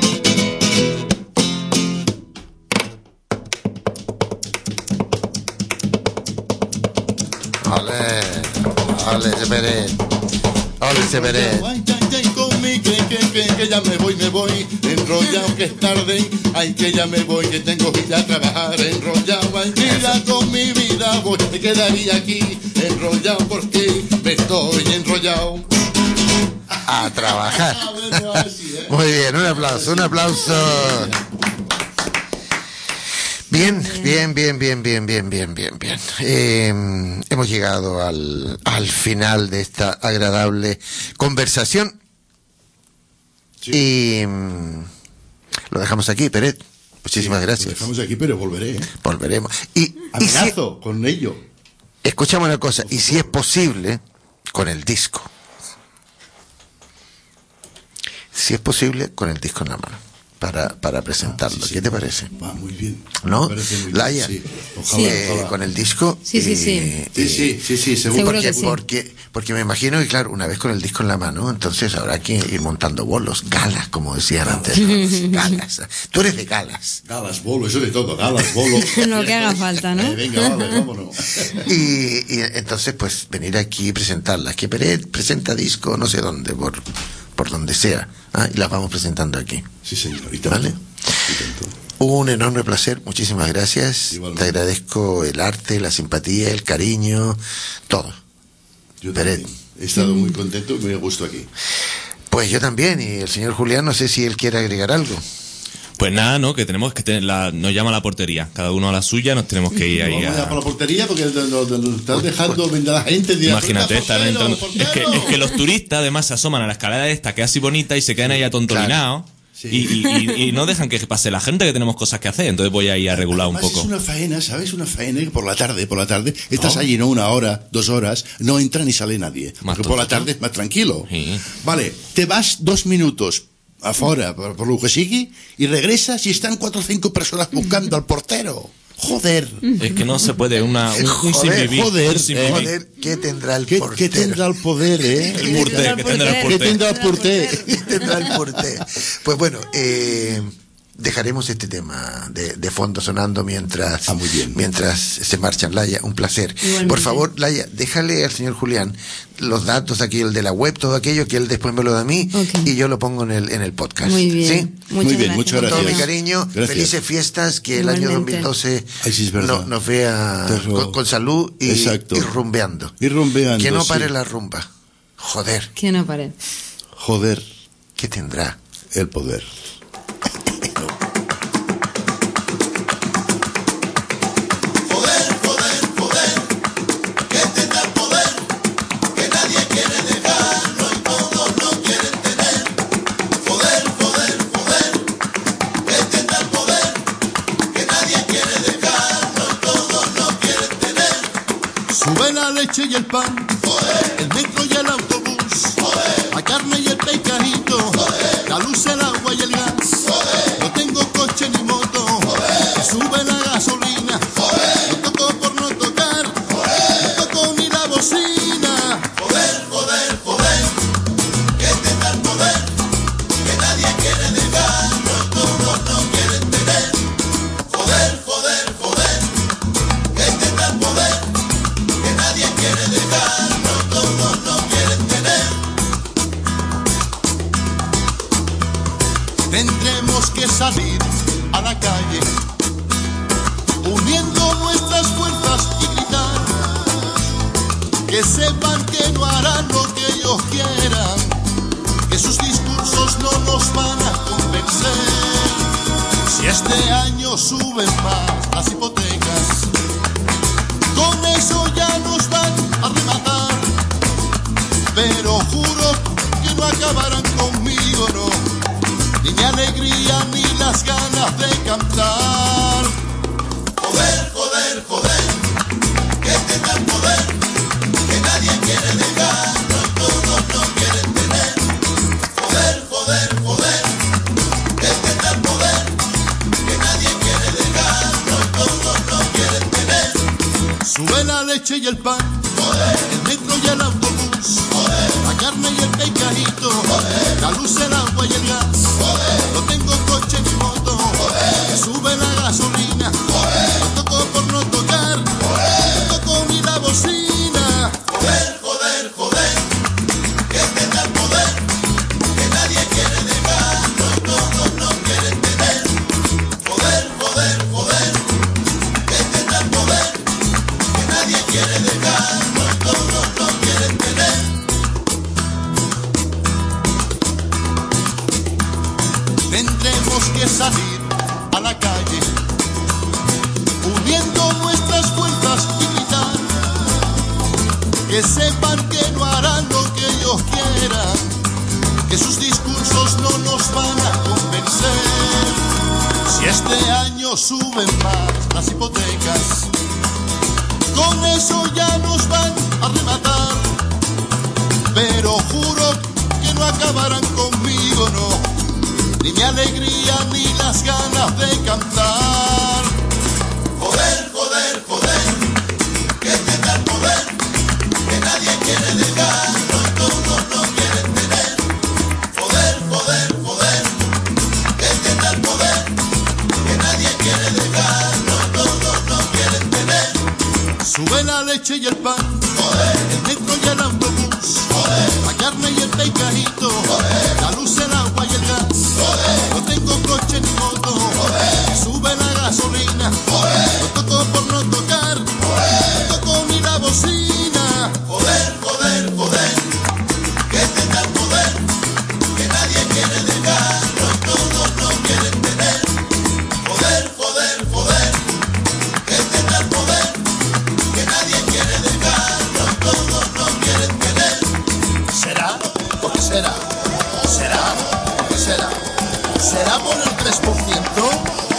Ole, ole, ese Peret, ole, ese Peret. Ay, ay, ay, con mi que, que, que, que ya me voy, me voy, enrollado que es tarde, ay, que ya me voy, que tengo que ir a trabajar, enrollado, ay, mira, con mi vida voy, me quedaría aquí, enrollado porque me estoy enrollado. A trabajar. Bueno, así, ¿eh? Muy bien, un aplauso, un aplauso. Bien, bien, bien, bien, bien, bien, bien, bien, bien. Eh, hemos llegado al, al final de esta agradable conversación. Sí. Y mm, lo dejamos aquí, Peret. Muchísimas Lo gracias. dejamos aquí, pero volveré. ¿eh? Volveremos. Y, y si, Amenazo con ello. escuchamos una cosa, y si es posible, con el disco. Si es posible, con el disco en la mano. Para, para presentarlo. Ah, sí, ¿Qué sí. te parece? Va muy bien. ¿No? Me parece muy bien, Laia, sí. Ojalá, eh, ojalá. con el disco. Sí, sí, sí. eh, Sí, sí, eh, sí, sí, seguro. Seguro porque, que sí. porque, porque me imagino que, claro, una vez con el disco en la mano, entonces habrá que ir montando bolos, galas, como decían antes. ¿no? Galas. Tú eres de galas. Galas, bolo, eso de todo, galas, bolo. Lo que haga falta, ¿no? Eh, venga, vale, vámonos. Y, y entonces, pues, venir aquí y presentarlas. Que Peret presenta disco, no sé dónde, por, por donde sea. ¿ah? Y las vamos presentando aquí. Sí, señor. Y tanto. ¿Vale? Y tanto. Un enorme placer, muchísimas gracias. Igualmente. Te agradezco el arte, la simpatía, el cariño, todo. Yo Peret. también. He estado muy contento y muy a gusto aquí. Pues yo también, y el señor Julián, no sé si él quiere agregar algo. Pues nada, ¿no? Que tenemos que tener la, nos llama la portería. Cada uno a la suya, nos tenemos que ir ahí Vamos allá a... por la portería porque nos nos- nos están dejando venir a la gente. dirá, Imagínate, "Portero, estar entrando. portero". Es que, es que los turistas además se asoman a la escalera esta que es así bonita y se quedan ahí atontolinados. Sí. Y, y, y- y no dejan que pase la gente, que tenemos cosas que hacer. Entonces voy a ir a regular un Además, poco. Es una faena, ¿sabes? Una faena que por la tarde, por la tarde, estás allí, ¿no? Una hora, dos horas, no entra ni sale nadie. Más Porque por la tontito. tarde es más tranquilo. Sí. Vale, te vas dos minutos afuera, por, por lo que sigue, y regresas y están cuatro o cinco personas buscando al portero. Joder. Es que no se puede, una, un, un sin Joder, vivir. joder, un sin eh. vivir. Joder, ¿qué tendrá el ¿Qué, portero? qué tendrá el poder, eh? El porter, que tendrá el ¿Qué porter. tendrá el porter? ¿Qué tendrá el portero? Pues bueno, eh, dejaremos este tema de, de fondo sonando mientras, ah, muy bien. mientras se marchan. Laia, un placer. Igualmente. Por favor, Laia, déjale al señor Julián los datos aquí, el de la web, todo aquello, que él después me lo da a mí, okay. y yo lo pongo en el, en el podcast. Muy bien. ¿Sí? Muchas Muy bien, gracias. muchas Con todo mi gracias. cariño, Gracias. felices fiestas, que el año dos mil doce Ay, sí, es verdad. no, nos vea Pero- con, con salud y, Exacto. y rumbeando. Y rumbeando, Que no sí. pare la rumba. Joder, Que no pare. Joder, ¿qué tendrá? el poder. Sube la leche y el pan, el metro y el autobús, la carne y el pescadito, la luz, el agua y el gas. No tengo coche ni moto, me sube la gasolina, no toco por no tocar, no toco ni la bocina. Poder, poder, poder, que tenga el poder, que nadie quiere dejar, no todos no quieren tener. Poder, poder, poder, que tenga el poder, que nadie quiere dejar, no todos no quieren tener. Tendremos que salir a la calle, uniendo nuestras fuerzas y gritar, que sepan que no harán lo que ellos quieran, que sus discursos no nos van a convencer. Si este año suben más las hipotecas, con eso ya nos van a rematar, pero juro que no acabarán conmigo, no, ni mi alegría ni las ganas de cantar. Poder, poder, poder, que tenga el poder, que nadie quiere dejar, no todos no quieren tener. Poder, poder, poder, que tenga el poder, que nadie quiere dejar, no todos no quieren tener. Sube la leche y el pan, el metro y el autobús, la carne y el pescadito, la luz, el agua y el gas. No tengo coche ni moto, me sube la gasolina, no toco por no tocar, no toco ni la bocina. Poder, poder, poder, que tenga el poder, que nadie quiere dejar, no todos no quieren tener. Poder, poder, poder, que tenga el poder, que nadie quiere dejar, no todos no quieren tener. Tendremos que salir a la calle, uniendo nuestras fuerzas y gritar, que sepan que no harán lo que ellos quieran, que sus discursos no nos van a convencer. Si este año suben más las hipotecas, con eso ya nos van a rematar, pero juro que no acabarán conmigo, no, ni mi alegría ni las ganas de cantar. Poder, poder, poder, que tenga el poder, que nadie quiere dejar, no todos no quieren tener. Poder, poder, poder, que tenga el poder, que nadie quiere dejar, no todos no quieren tener. Sube la leche y el pan, el metro y el autobús, la carne y el pescadito, la luz, el agua y el gas. No tengo coche ni moto, me sube la gasolina, no toco por no tocar, no toco ni la bocina. Poder, poder, poder, que tenga el poder, que nadie quiere dejar, no todos no quieren tener. Poder, poder, poder, que tenga el poder, que nadie quiere dejar, no todos no quieren tener. ¿Será? ¿Por qué será? ¿Será? ¿Por qué será? ¿Será por el tres por ciento?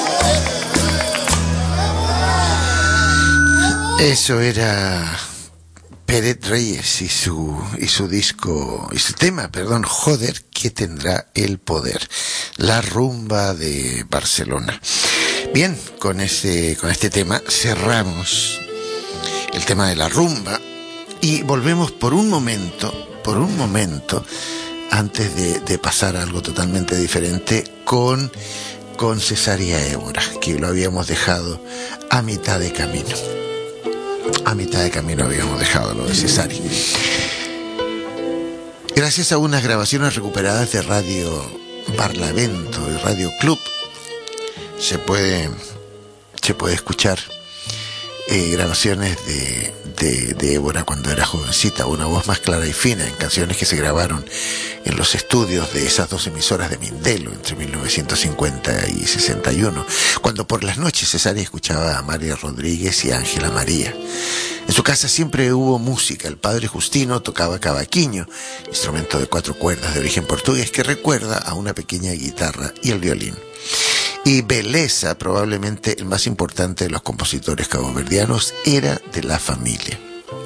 Eso era Pérez Reyes y su y su disco y su tema, perdón, Joder, que tendrá el poder. La rumba de Barcelona. Bien, con ese con este tema cerramos el tema de la rumba y volvemos por un momento, por un momento antes de, de pasar a algo totalmente diferente con con Cesárea Évora, que lo habíamos dejado a mitad de camino. A mitad de camino habíamos dejado lo de Cesárea. Gracias a unas grabaciones recuperadas de Radio Barlavento y Radio Club, se puede, se puede escuchar eh, grabaciones de, de, de Évora cuando era jovencita, una voz más clara y fina en canciones que se grabaron en los estudios de esas dos emisoras de Mindelo entre mil novecientos cincuenta y sesenta y uno, cuando por las noches Cesárea escuchaba a María Rodríguez y a Ángela María. En su casa siempre hubo música. El padre Justino tocaba cavaquinho, instrumento de cuatro cuerdas de origen portugués que recuerda a una pequeña guitarra y el violín. Y Beleza, probablemente el más importante de los compositores caboverdianos, era de la familia.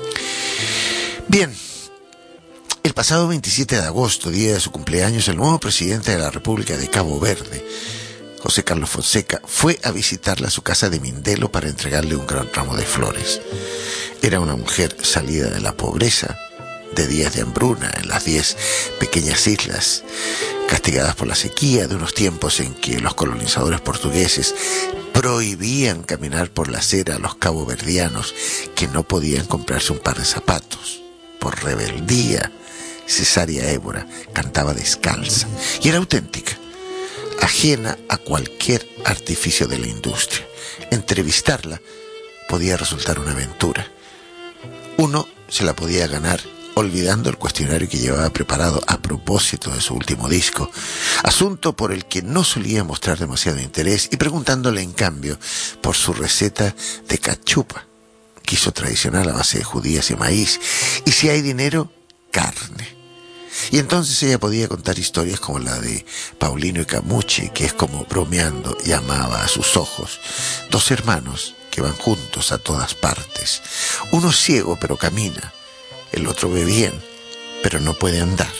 Bien, el pasado veintisiete de agosto, día de su cumpleaños, el nuevo presidente de la República de Cabo Verde, José Carlos Fonseca, fue a visitarla a su casa de Mindelo para entregarle un gran ramo de flores. Era una mujer salida de la pobreza, de días de hambruna en las diez pequeñas islas, castigadas por la sequía de unos tiempos en que los colonizadores portugueses prohibían caminar por la acera a los caboverdianos que no podían comprarse un par de zapatos. Por rebeldía, Cesárea Évora cantaba descalza y era auténtica, ajena a cualquier artificio de la industria. Entrevistarla podía resultar una aventura. Uno se la podía ganar olvidando el cuestionario que llevaba preparado a propósito de su último disco, asunto por el que no solía mostrar demasiado interés, y preguntándole en cambio por su receta de cachupa, quiso tradicional a base de judías y maíz, y si hay dinero, carne. Y entonces ella podía contar historias como la de Paulino y Camucci, que es como bromeando llamaba a sus ojos, dos hermanos que van juntos a todas partes. Uno ciego pero camina, el otro ve bien pero no puede andar.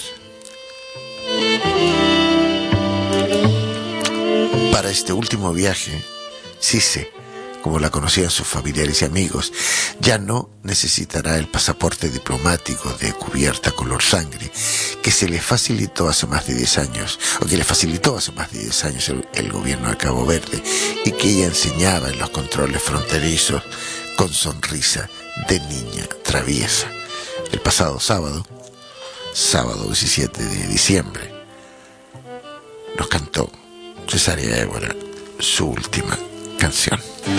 Para este último viaje, Cisse, como la conocían sus familiares y amigos, ya no necesitará el pasaporte diplomático de cubierta color sangre que se le facilitó hace más de diez años, o que le facilitó hace más de diez años el, el gobierno de Cabo Verde, y que ella enseñaba en los controles fronterizos con sonrisa de niña traviesa. El pasado sábado, sábado diecisiete de diciembre, nos cantó Cesárea Évora su última canción.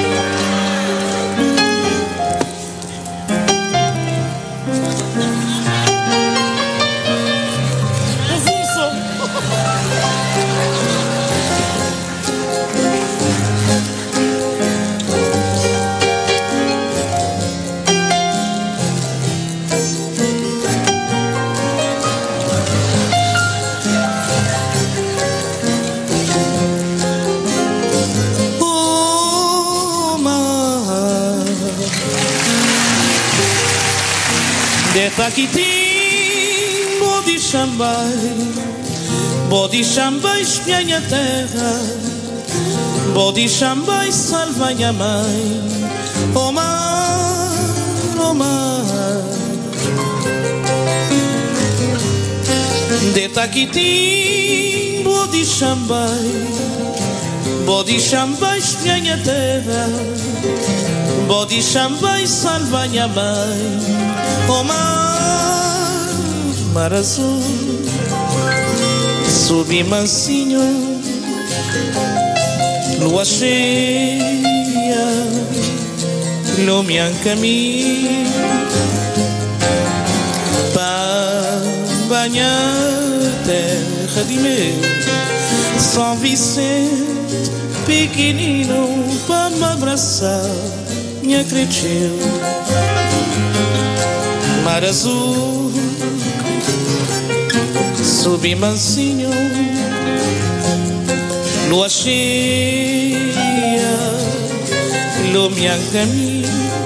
Taquitim, bodi chambai, bodi chambai, minha terra, bodi chambai, salva minha mãe, oh mar, oh mar. De Taquitim, bodi chambai, bodi chambai, minha terra, bodi chambai, salva minha mãe. Oh mar, mar azul, subi mansinho, lua cheia, iluminando caminho, para banhar terra de meu, São Vicente, pequenino, para me abraçar, me acreditou. Mar azul, subi mansinho, lua cheia, iluminando caminho,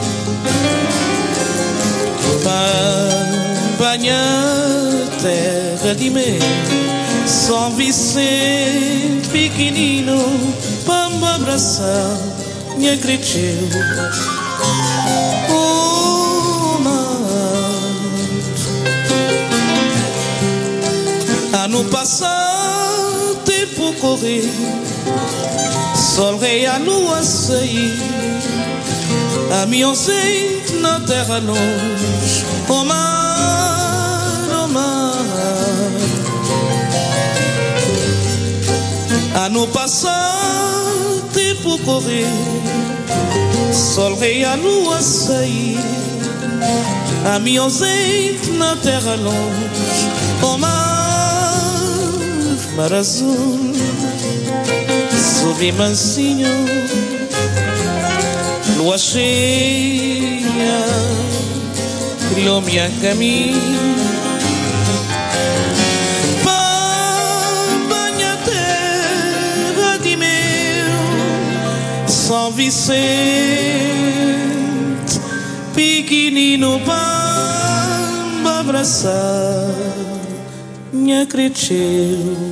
para banhar terra de mel, São Vicente pequenino, para me abraçar, me acreditou. Ano passado, tempo correr, sol, rei, a lua sair, a me ausente na terra longe, o mar, o mar. Ano passar, tempo correr, sol, rei, a lua sair, a me ausente na terra longe, o mar, mar azul, subi mansinho, lua cheia, criou-me a caminho, para minha terra de meu São Vicente, pequenino, para abraçar minha creteu.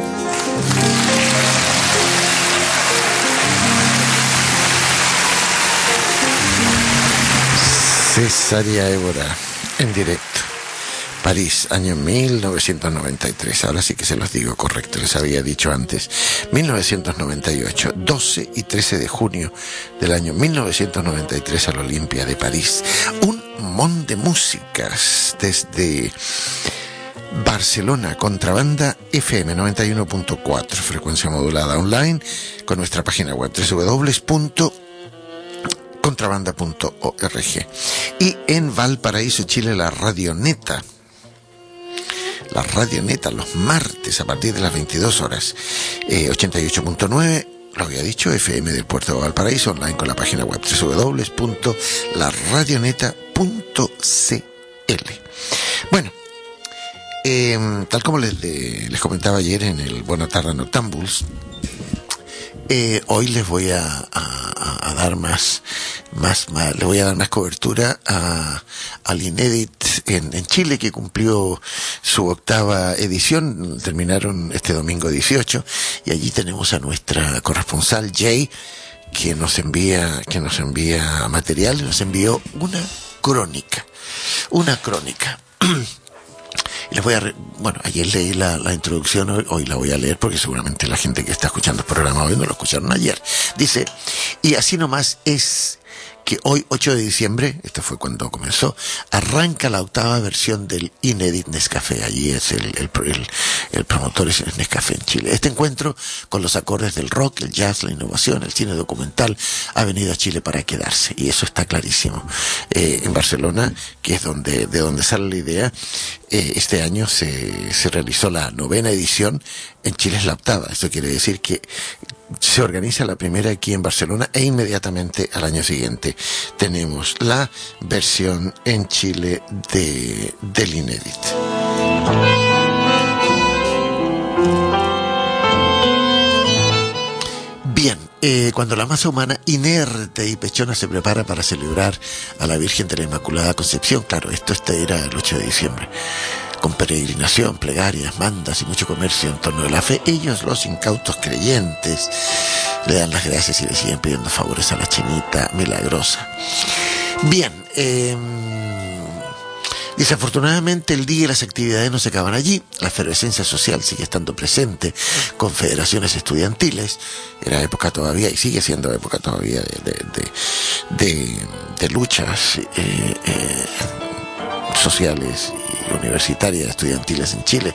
Cesárea Évora, en directo. París, año mil novecientos noventa y tres. Ahora sí que se los digo correcto, les había dicho antes. mil novecientos noventa y ocho, doce y trece de junio del año mil novecientos noventa y tres, al Olimpia de París. Un montón de músicas desde Barcelona, Contrabanda F M noventa y uno punto cuatro, frecuencia modulada online, con nuestra página web doble u doble u doble u punto contrabanda punto org. Y en Valparaíso, Chile, la Radioneta. La Radioneta, los martes a partir de las veintidós horas. Eh, ochenta y ocho punto nueve, lo había dicho, F M del puerto de Valparaíso, online con la página web doble u doble u doble u punto la radioneta punto c l. Bueno, eh, tal como les, de, les comentaba ayer en el Buena Tarde Noctambuls, Eh, hoy les voy a, a, a dar más, más, más, le voy a dar más cobertura a, al Inédit en, en Chile, que cumplió su octava edición. Terminaron este domingo dieciocho, y allí tenemos a nuestra corresponsal Jay, que nos envía, que nos envía material, nos envió una crónica, una crónica. Y les voy a... Re... Bueno, ayer leí la, la introducción, hoy, hoy la voy a leer porque seguramente la gente que está escuchando el programa hoy no lo escucharon ayer. Dice, y así nomás es que hoy, ocho de diciembre, esto fue cuando comenzó, arranca la octava versión del Inédit Nescafé. Allí es el, el, el, el promotor es Nescafé en Chile. Este encuentro con los acordes del rock, el jazz, la innovación, el cine documental, ha venido a Chile para quedarse, y eso está clarísimo. Eh, en Barcelona, que es donde, de donde sale la idea, eh, este año se, se realizó la novena edición, en Chile es la octava. Esto quiere decir que se organiza la primera aquí en Barcelona, e inmediatamente al año siguiente tenemos la versión en Chile de, del Inédit. Bien, eh, cuando la masa humana inerte y pechona se prepara para celebrar a la Virgen de la Inmaculada Concepción, claro, esto este era el ocho de diciembre, con peregrinación, plegarias, mandas y mucho comercio en torno de la fe, ellos, los incautos creyentes, le dan las gracias y le siguen pidiendo favores a la chinita milagrosa. Bien, eh, desafortunadamente el día y las actividades no se acaban allí. La efervescencia social sigue estando presente, con federaciones estudiantiles. Era época todavía, y sigue siendo época todavía de, de, de, de, de luchas eh, eh, sociales y universitarias, estudiantiles en Chile.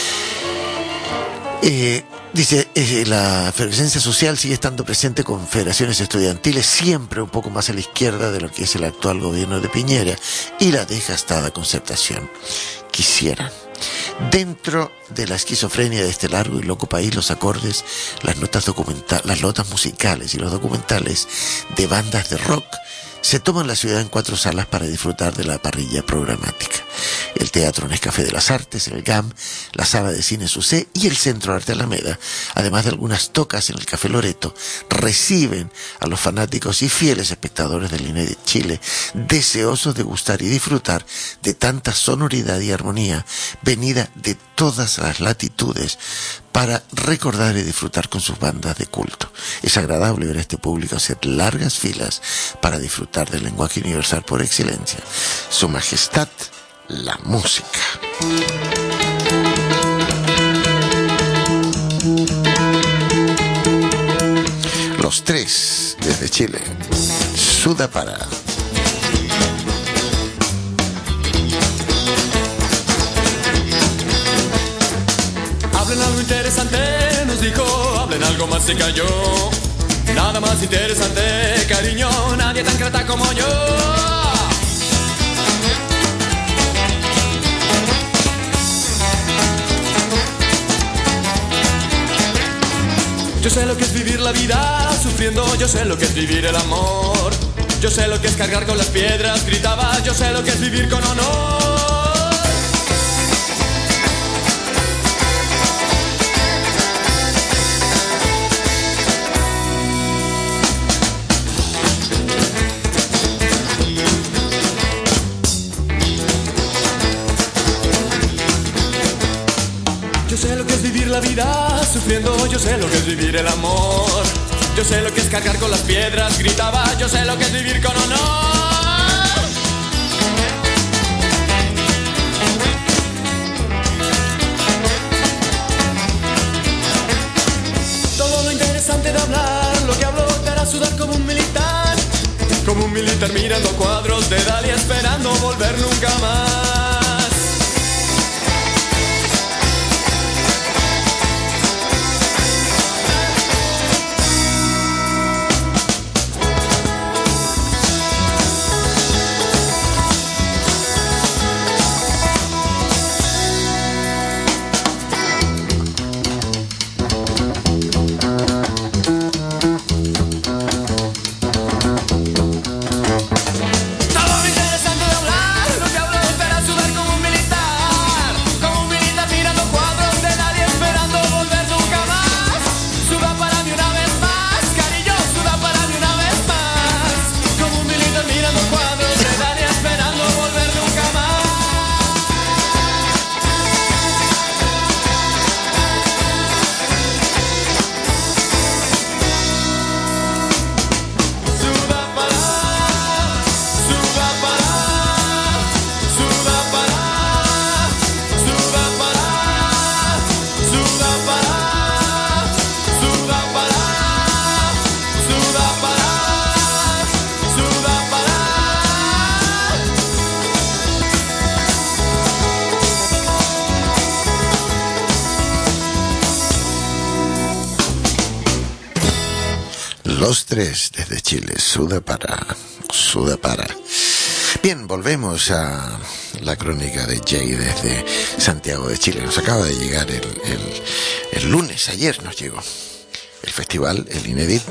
Eh, dice, eh, la efervescencia social sigue estando presente con federaciones estudiantiles, siempre un poco más a la izquierda de lo que es el actual gobierno de Piñera, y la desgastada Concertación. Quisieran. Dentro de la esquizofrenia de este largo y loco país, los acordes, las notas documentales, las notas musicales y los documentales de bandas de rock se toman la ciudad en cuatro salas para disfrutar de la parrilla programática. El Teatro Nescafé de las Artes, el G A M, la Sala de Cine Sucé y el Centro Arte Alameda, además de algunas tocas en el Café Loreto, reciben a los fanáticos y fieles espectadores del Inédit Chile, deseosos de gustar y disfrutar de tanta sonoridad y armonía, venida de todas las latitudes, para recordar y disfrutar con sus bandas de culto. Es agradable ver a este público hacer largas filas para disfrutar del lenguaje universal por excelencia, Su Majestad, la música. Los Tres desde Chile. Sudapara. Hablen algo interesante, nos dijo, hablen algo más se cayó. Nada más interesante, cariño, nadie tan crata como yo. Yo sé lo que es vivir la vida sufriendo, yo sé lo que es vivir el amor. Yo sé lo que es cargar con las piedras, gritaba, yo sé lo que es vivir con honor. Yo sé lo que es vivir la vida sufriendo, yo sé lo que es vivir el amor. Yo sé lo que es cargar con las piedras, gritaba, yo sé lo que es vivir con honor. Todo lo interesante de hablar, lo que hablo te hará sudar como un militar. Como un militar mirando cuadros de Dalí esperando volver nunca más. Los Tres desde Chile, Sudapara, Sudapara. Bien, volvemos a la crónica de Jay desde Santiago de Chile. Nos acaba de llegar el, el, el lunes, ayer nos llegó. El festival, el Inédit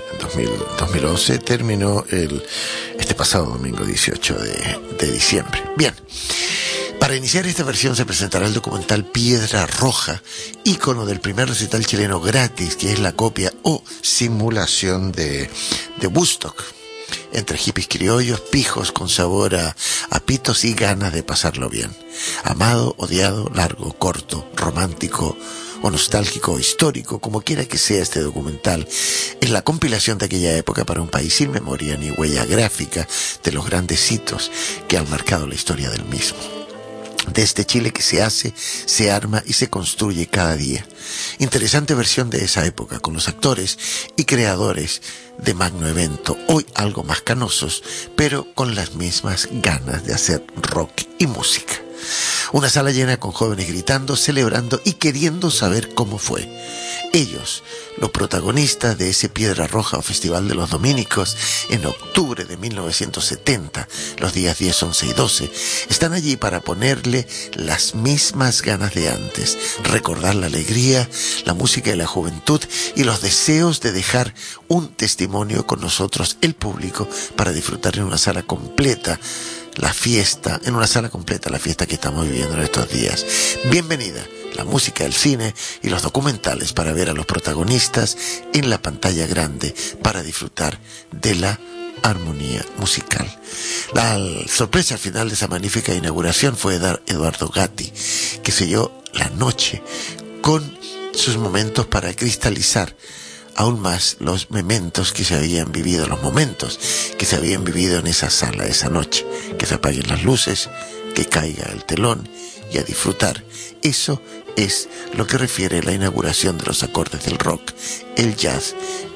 dos mil once, terminó el, este pasado domingo dieciocho de diciembre. Bien. Para iniciar esta versión se presentará el documental Piedra Roja, ícono del primer recital chileno gratis, que es la copia o simulación de, de Woodstock, entre hippies criollos, pijos con sabor a, a pitos y ganas de pasarlo bien. Amado, odiado, largo, corto, romántico o nostálgico o histórico, como quiera que sea este documental, es la compilación de aquella época para un país sin memoria ni huella gráfica de los grandes hitos que han marcado la historia del mismo. De este Chile que se hace, se arma y se construye cada día. Interesante versión de esa época, con los actores y creadores de magno evento, hoy algo más canosos, pero con las mismas ganas de hacer rock y música. Una sala llena con jóvenes gritando, celebrando y queriendo saber cómo fue. Ellos, los protagonistas de ese Piedra Roja o Festival de los Dominicos, en octubre de mil novecientos setenta, los días diez, once y doce, están allí para ponerle las mismas ganas de antes, recordar la alegría, la música de la juventud y los deseos de dejar un testimonio con nosotros, el público, para disfrutar en una sala completa la fiesta, en una sala completa la fiesta que estamos viviendo en estos días. Bienvenida la música, el cine y los documentales para ver a los protagonistas en la pantalla grande, para disfrutar de la armonía musical. La sorpresa al final de esa magnífica inauguración fue dar Eduardo Gatti, que selló la noche con sus momentos para cristalizar aún más los mementos que se habían vivido, los momentos que se habían vivido en esa sala esa noche. Que se apaguen las luces, que caiga el telón y a disfrutar. Eso es lo que refiere la inauguración de los acordes del rock, el jazz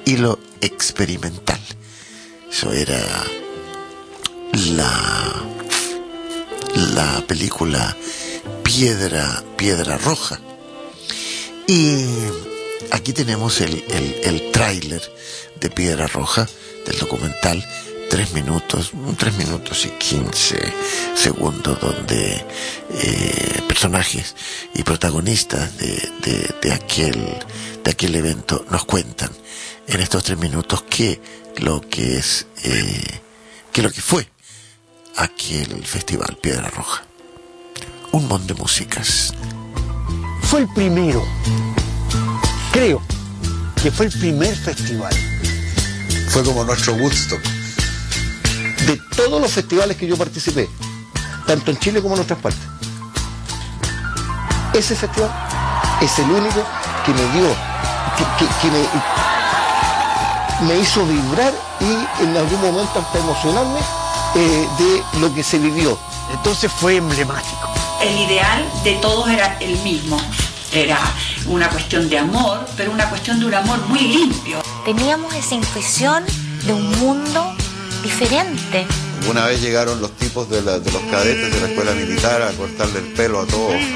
y lo experimental. Eso era la, la película Piedra, Piedra Roja. Y aquí tenemos el, el, el tráiler de Piedra Roja, del documental, tres minutos, tres minutos y quince segundos, donde eh, personajes y protagonistas de, de, de aquel, de aquel evento nos cuentan en estos tres minutos qué lo que es, eh, qué lo que fue aquel festival Piedra Roja. Un montón de músicas. Fue el primero, creo que fue el primer festival. Fue como nuestro Woodstock. De todos los festivales que yo participé, tanto en Chile como en otras partes, ese festival es el único que me dio, que, que, que me, me hizo vibrar y en algún momento hasta emocionarme eh, de lo que se vivió. Entonces fue emblemático. El ideal de todos era el mismo. Era una cuestión de amor, pero una cuestión de un amor muy limpio. Teníamos esa intuición de un mundo diferente. Una vez llegaron los tipos de, la, de los cadetes de la escuela militar a cortarle el pelo a todos. Eh,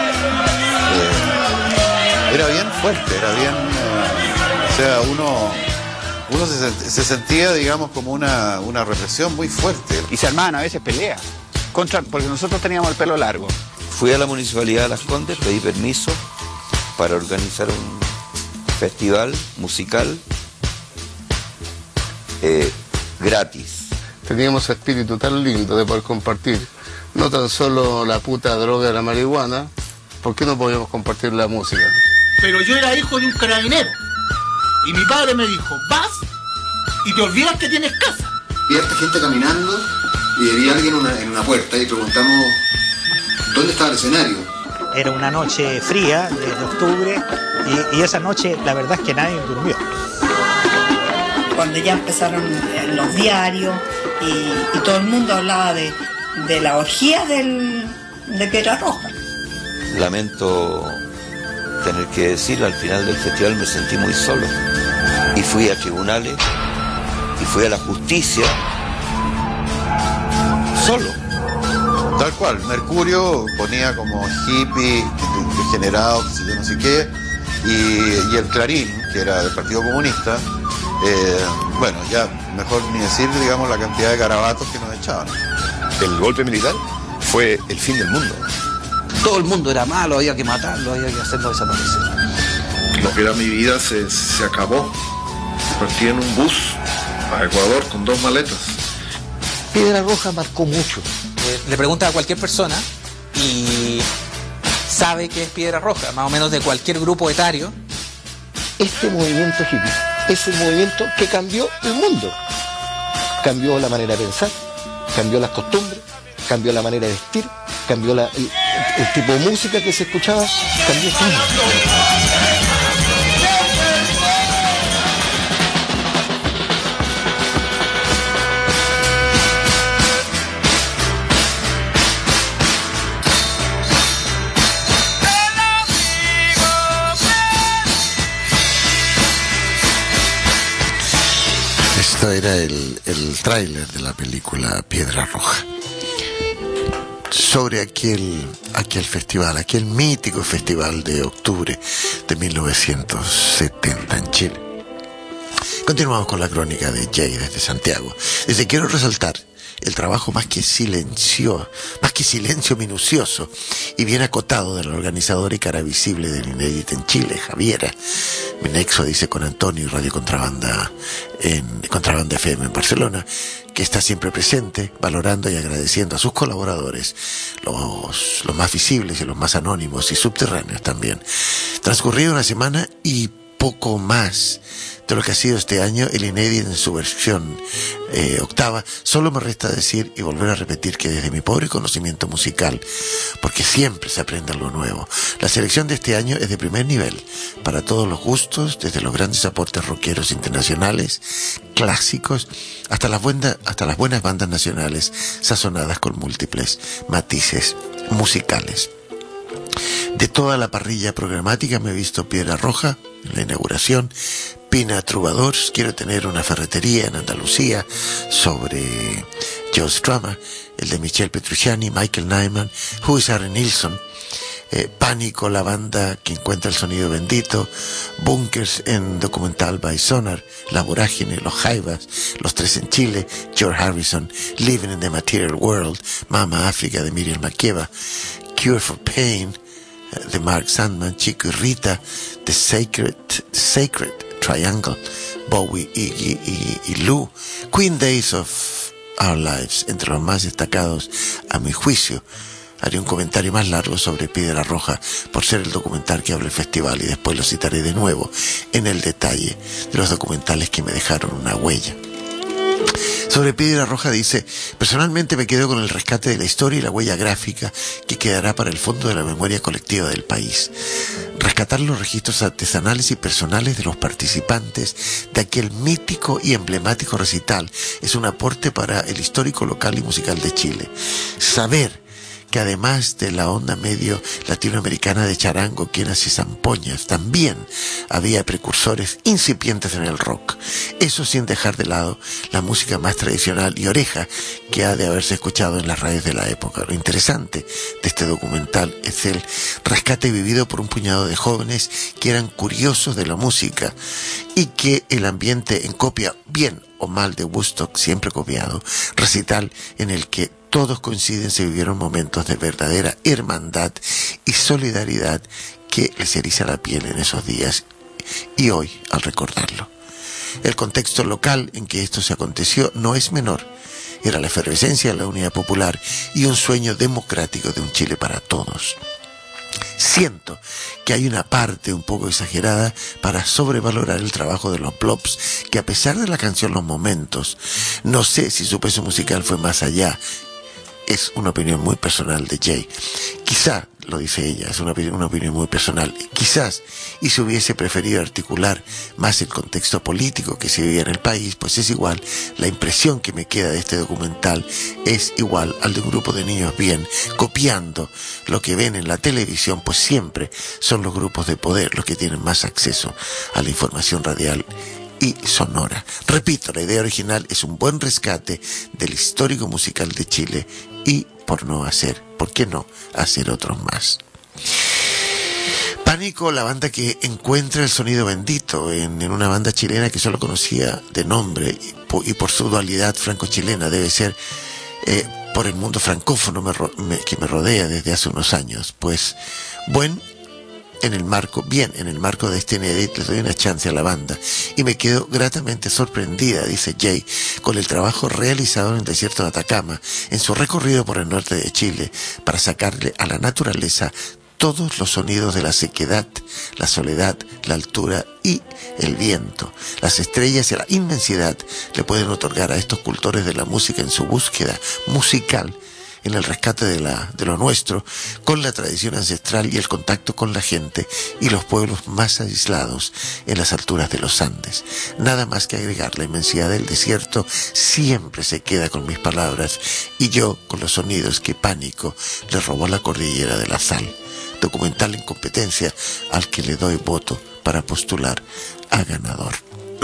era bien fuerte, era bien... Eh, o sea, uno, uno se, se sentía, digamos, como una, una represión muy fuerte. Y se armaban a veces peleas, contra, porque nosotros teníamos el pelo largo. Fui a la Municipalidad de Las Condes, pedí permiso para organizar un festival musical eh, gratis. Teníamos ese espíritu tan lindo de poder compartir, no tan solo la puta droga de la marihuana, ¿por qué no podíamos compartir la música? Pero yo era hijo de un carabinero, y mi padre me dijo, vas y te olvidas que tienes casa. Y esta gente caminando, y había alguien en una, en una puerta, y preguntamos, ¿dónde estaba el escenario? Era una noche fría, de octubre, y, y esa noche la verdad es que nadie durmió. Cuando ya empezaron los diarios y, y todo el mundo hablaba de, de la orgía del, de Piedra Roja. Lamento tener que decirlo, al final del festival me sentí muy solo. Y fui a tribunales, y fui a la justicia, solo. Tal cual, Mercurio ponía como hippie, degenerado, que sé yo no sé qué, y, y el Clarín, que era del Partido Comunista, eh, bueno, ya mejor ni decir, digamos, la cantidad de garabatos que nos echaban. El golpe militar fue el fin del mundo. Todo el mundo era malo, había que matarlo, había que hacerlo desaparecer. Lo que era mi vida se, se acabó. Partí en un bus a Ecuador con dos maletas. Piedra Roja marcó mucho. Le pregunta a cualquier persona y sabe que es Piedra Roja, más o menos de cualquier grupo etario. Este movimiento hippie es el movimiento que cambió el mundo. Cambió la manera de pensar, cambió las costumbres, cambió la manera de vestir, cambió la, el, el tipo de música que se escuchaba, cambió todo. Esto era el, el tráiler de la película Piedra Roja, sobre aquel, aquel festival, aquel mítico festival de octubre de mil novecientos setenta en Chile. Continuamos con la crónica de Jay desde Santiago. Desde quiero resaltar el trabajo más que silencio, más que silencio minucioso y bien acotado de la organizadora y cara visible del Inédit en Chile, Javiera. Mi nexo dice con Antonio y Radio Contrabanda en Contrabanda F M en Barcelona, que está siempre presente, valorando y agradeciendo a sus colaboradores, los, los más visibles y los más anónimos y subterráneos también. Transcurrida una semana y poco más de lo que ha sido este año el Inédit en su versión eh, octava, solo me resta decir y volver a repetir que desde mi pobre conocimiento musical, porque siempre se aprende algo nuevo, la selección de este año es de primer nivel, para todos los gustos, desde los grandes aportes rockeros internacionales, clásicos, hasta las buenas, hasta las buenas bandas nacionales, sazonadas con múltiples matices musicales. De toda la parrilla programática me he visto Piedra Roja en la inauguración, Pina Troubadours, Quiero tener una ferretería en Andalucía, sobre Joe Strummer, el de Michel Petrucciani, Michael Nyman, Who is Aaron Nilsson, eh, Pánico, la banda que encuentra el sonido bendito, Bunkers en documental by Sonar, La Vorágine, Los Jaivas, Los Tres en Chile, George Harrison, Living in the Material World, Mama África de Miriam Makeba, Cure for Pain de Mark Sandman, Chico y Rita, The Sacred, The Sacred Triangle, Bowie, Iggy y, y, y Lou, Queen Days of Our Lives, entre los más destacados a mi juicio. Haré un comentario más largo sobre Piedra Roja por ser el documental que abre el festival, y después lo citaré de nuevo en el detalle de los documentales que me dejaron una huella. Sobre Piedra Roja dice: personalmente me quedo con el rescate de la historia y la huella gráfica que quedará para el fondo de la memoria colectiva del país. Rescatar los registros artesanales y personales de los participantes de aquel mítico y emblemático recital es un aporte para el histórico local y musical de Chile. Saber que además de la onda medio latinoamericana de charango, quenas y zampoñas, también había precursores incipientes en el rock. Eso sin dejar de lado la música más tradicional y oreja que ha de haberse escuchado en las radios de la época. Lo interesante de este documental es el rescate vivido por un puñado de jóvenes que eran curiosos de la música y que el ambiente en copia, bien o mal, de Woodstock, siempre copiado, recital en el que todos coinciden, se vivieron momentos de verdadera hermandad y solidaridad que les eriza la piel en esos días y hoy al recordarlo. El contexto local en que esto se aconteció no es menor. Era la efervescencia de la unidad popular y un sueño democrático de un Chile para todos. Siento que hay una parte un poco exagerada para sobrevalorar el trabajo de los Blobs, que a pesar de la canción Los Momentos, no sé si su peso musical fue más allá. Es una opinión muy personal de Jay. Quizá, lo dice ella, es una, una opinión muy personal, quizás, y si hubiese preferido articular más el contexto político que se vivía en el país, pues es igual, la impresión que me queda de este documental es igual al de un grupo de niños bien, copiando lo que ven en la televisión, pues siempre son los grupos de poder los que tienen más acceso a la información radial y sonora. Repito, la idea original es un buen rescate del histórico musical de Chile y, por no hacer, ¿por qué no hacer otros más? Pánico, la banda que encuentra el sonido bendito en, en una banda chilena que solo conocía de nombre y por, y por su dualidad franco-chilena, debe ser eh, por el mundo francófono me, me, que me rodea desde hace unos años. Pues, buen en el marco, bien, en el marco de este inédit le doy una chance a la banda y me quedo gratamente sorprendida, dice Jay, con el trabajo realizado en el desierto de Atacama, en su recorrido por el norte de Chile, para sacarle a la naturaleza todos los sonidos de la sequedad, la soledad, la altura y el viento. Las estrellas y la inmensidad le pueden otorgar a estos cultores de la música en su búsqueda musical, en el rescate de, la, de lo nuestro, con la tradición ancestral y el contacto con la gente y los pueblos más aislados en las alturas de los Andes. Nada más que agregar, la inmensidad del desierto siempre se queda con mis palabras y yo con los sonidos que Pánico le robó a la cordillera de la sal. Documental en competencia al que le doy voto para postular a ganador.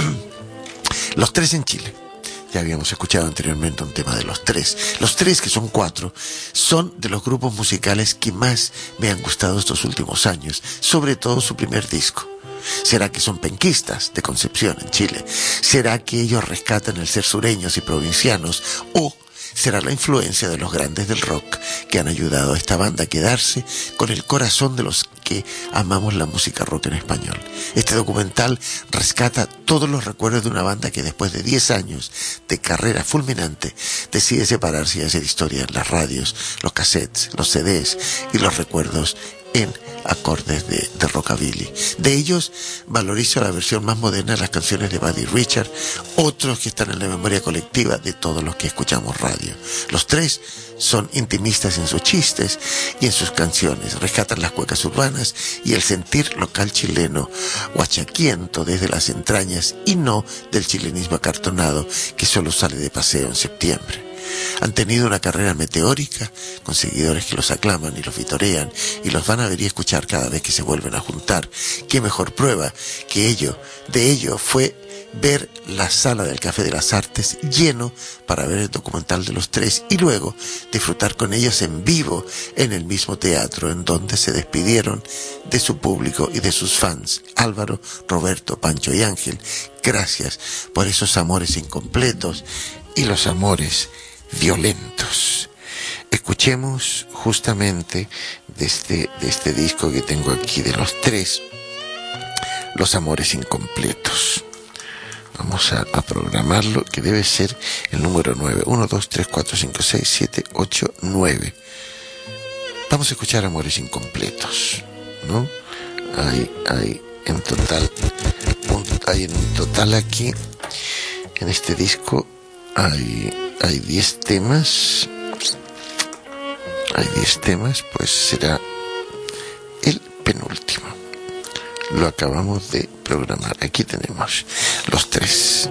Los Tres en Chile. Ya habíamos escuchado anteriormente un tema de Los Tres. Los Tres, que son cuatro, son de los grupos musicales que más me han gustado estos últimos años, sobre todo su primer disco. ¿Será que son penquistas de Concepción, en Chile? ¿Será que ellos rescatan el ser sureños y provincianos? ¿O será la influencia de los grandes del rock que han ayudado a esta banda a quedarse con el corazón de los que amamos la música rock en español? Este documental rescata todos los recuerdos de una banda que después de diez años de carrera fulminante decide separarse y hacer historia en las radios, los cassettes, los C Ds y los recuerdos en acordes de, de rockabilly. De ellos valorizo la versión más moderna de las canciones de Buddy Richard, otros que están en la memoria colectiva de todos los que escuchamos radio. Los Tres son intimistas en sus chistes y en sus canciones, rescatan las cuecas urbanas y el sentir local chileno, huachaquiento desde las entrañas y no del chilenismo acartonado que solo sale de paseo en septiembre. Han tenido una carrera meteórica, con seguidores que los aclaman y los vitorean, y los van a ver y escuchar cada vez que se vuelven a juntar. ¿Qué mejor prueba que ello, de ello fue ver la sala del Café de las Artes lleno para ver el documental de los tres y luego disfrutar con ellos en vivo en el mismo teatro en donde se despidieron de su público y de sus fans, Álvaro, Roberto, Pancho y Ángel? Gracias por esos amores incompletos y los amores violentos. Escuchemos justamente de este, de este disco que tengo aquí de los tres, Los Amores Incompletos. Vamos a, a programarlo, que debe ser el número nueve. uno, dos, tres, cuatro, cinco, seis, siete, ocho, nueve. Vamos a escuchar Amores Incompletos, ¿no? Hay, hay en total, un, hay en total aquí, en este disco, hay, hay diez temas. Hay diez temas, pues será el penúltimo. Lo acabamos de programar. Aquí tenemos los tres.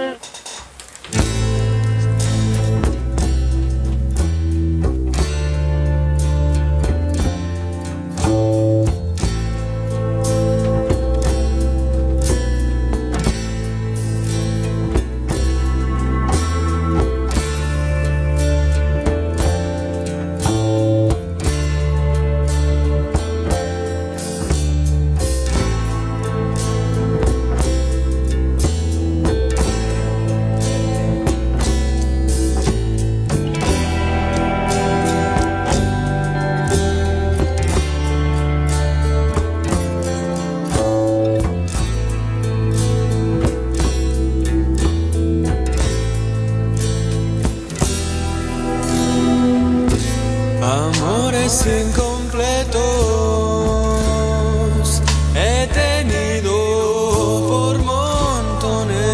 Amores incompletos he tenido por montones,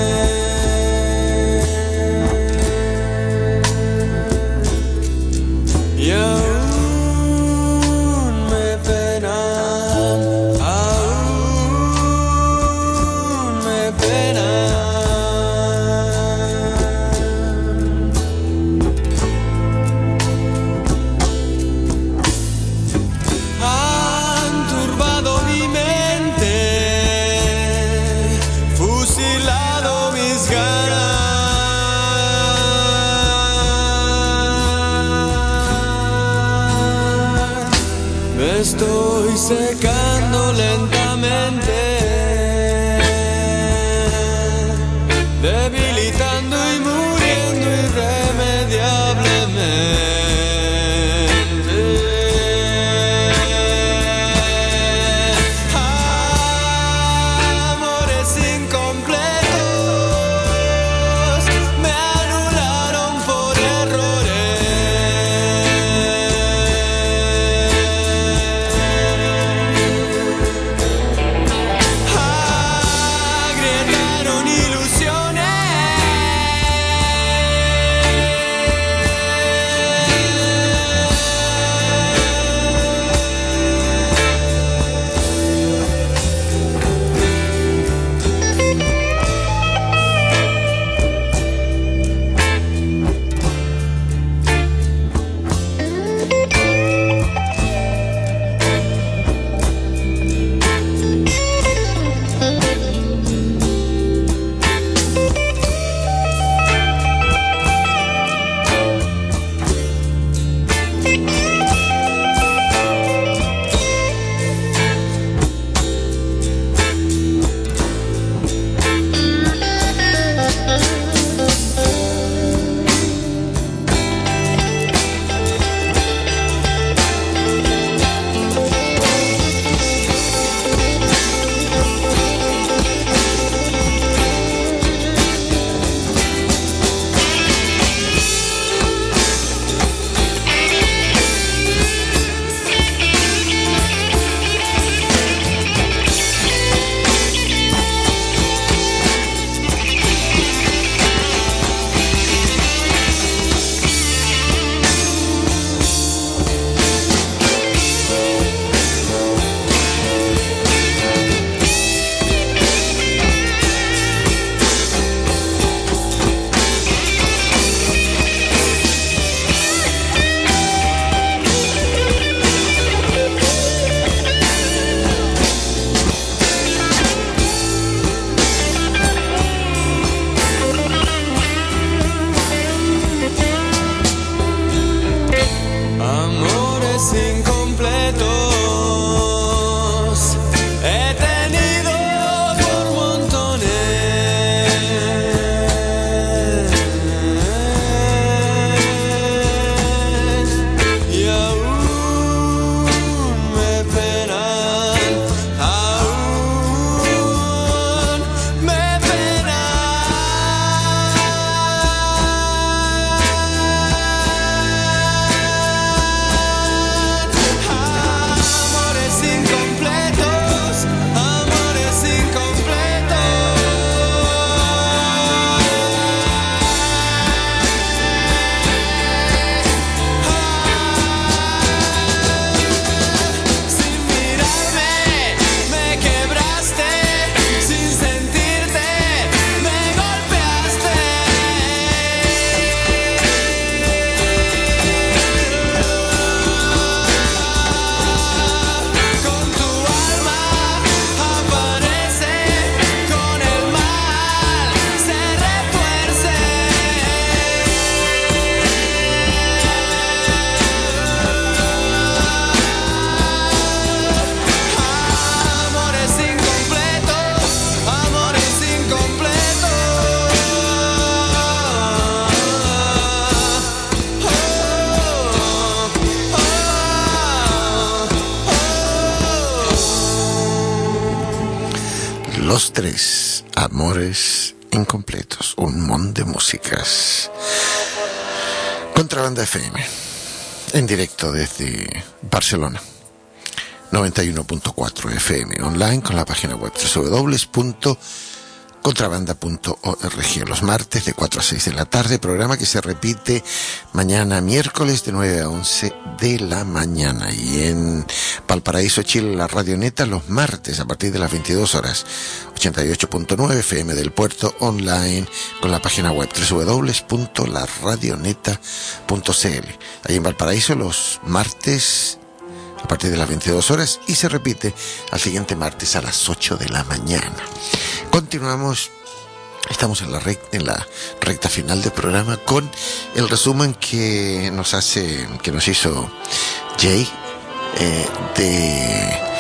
y aún me penan, aún me penan. Estoy secando lentamente, debilitando y muriendo irremediablemente. Amores incompletos me anularon por errores. Los Tres Amores Incompletos, un montón de músicas. Contrabanda F M, en directo desde Barcelona, noventa y uno punto cuatro F M, online con la página web doble u doble u doble u punto contrabanda punto org, los martes de cuatro a seis de la tarde, programa que se repite mañana miércoles de nueve a once de la mañana, y en Valparaíso, Chile, la Radioneta los martes a partir de las veintidós horas, ochenta y ocho punto nueve F M del Puerto, online con la página web doble u doble u doble u punto la radioneta punto c l. Ahí en Valparaíso los martes a partir de las veintidós horas, y se repite al siguiente martes a las ocho de la mañana. Continuamos, estamos en la recta, en la recta final del programa con el resumen que nos hace, que nos hizo Jay eh, de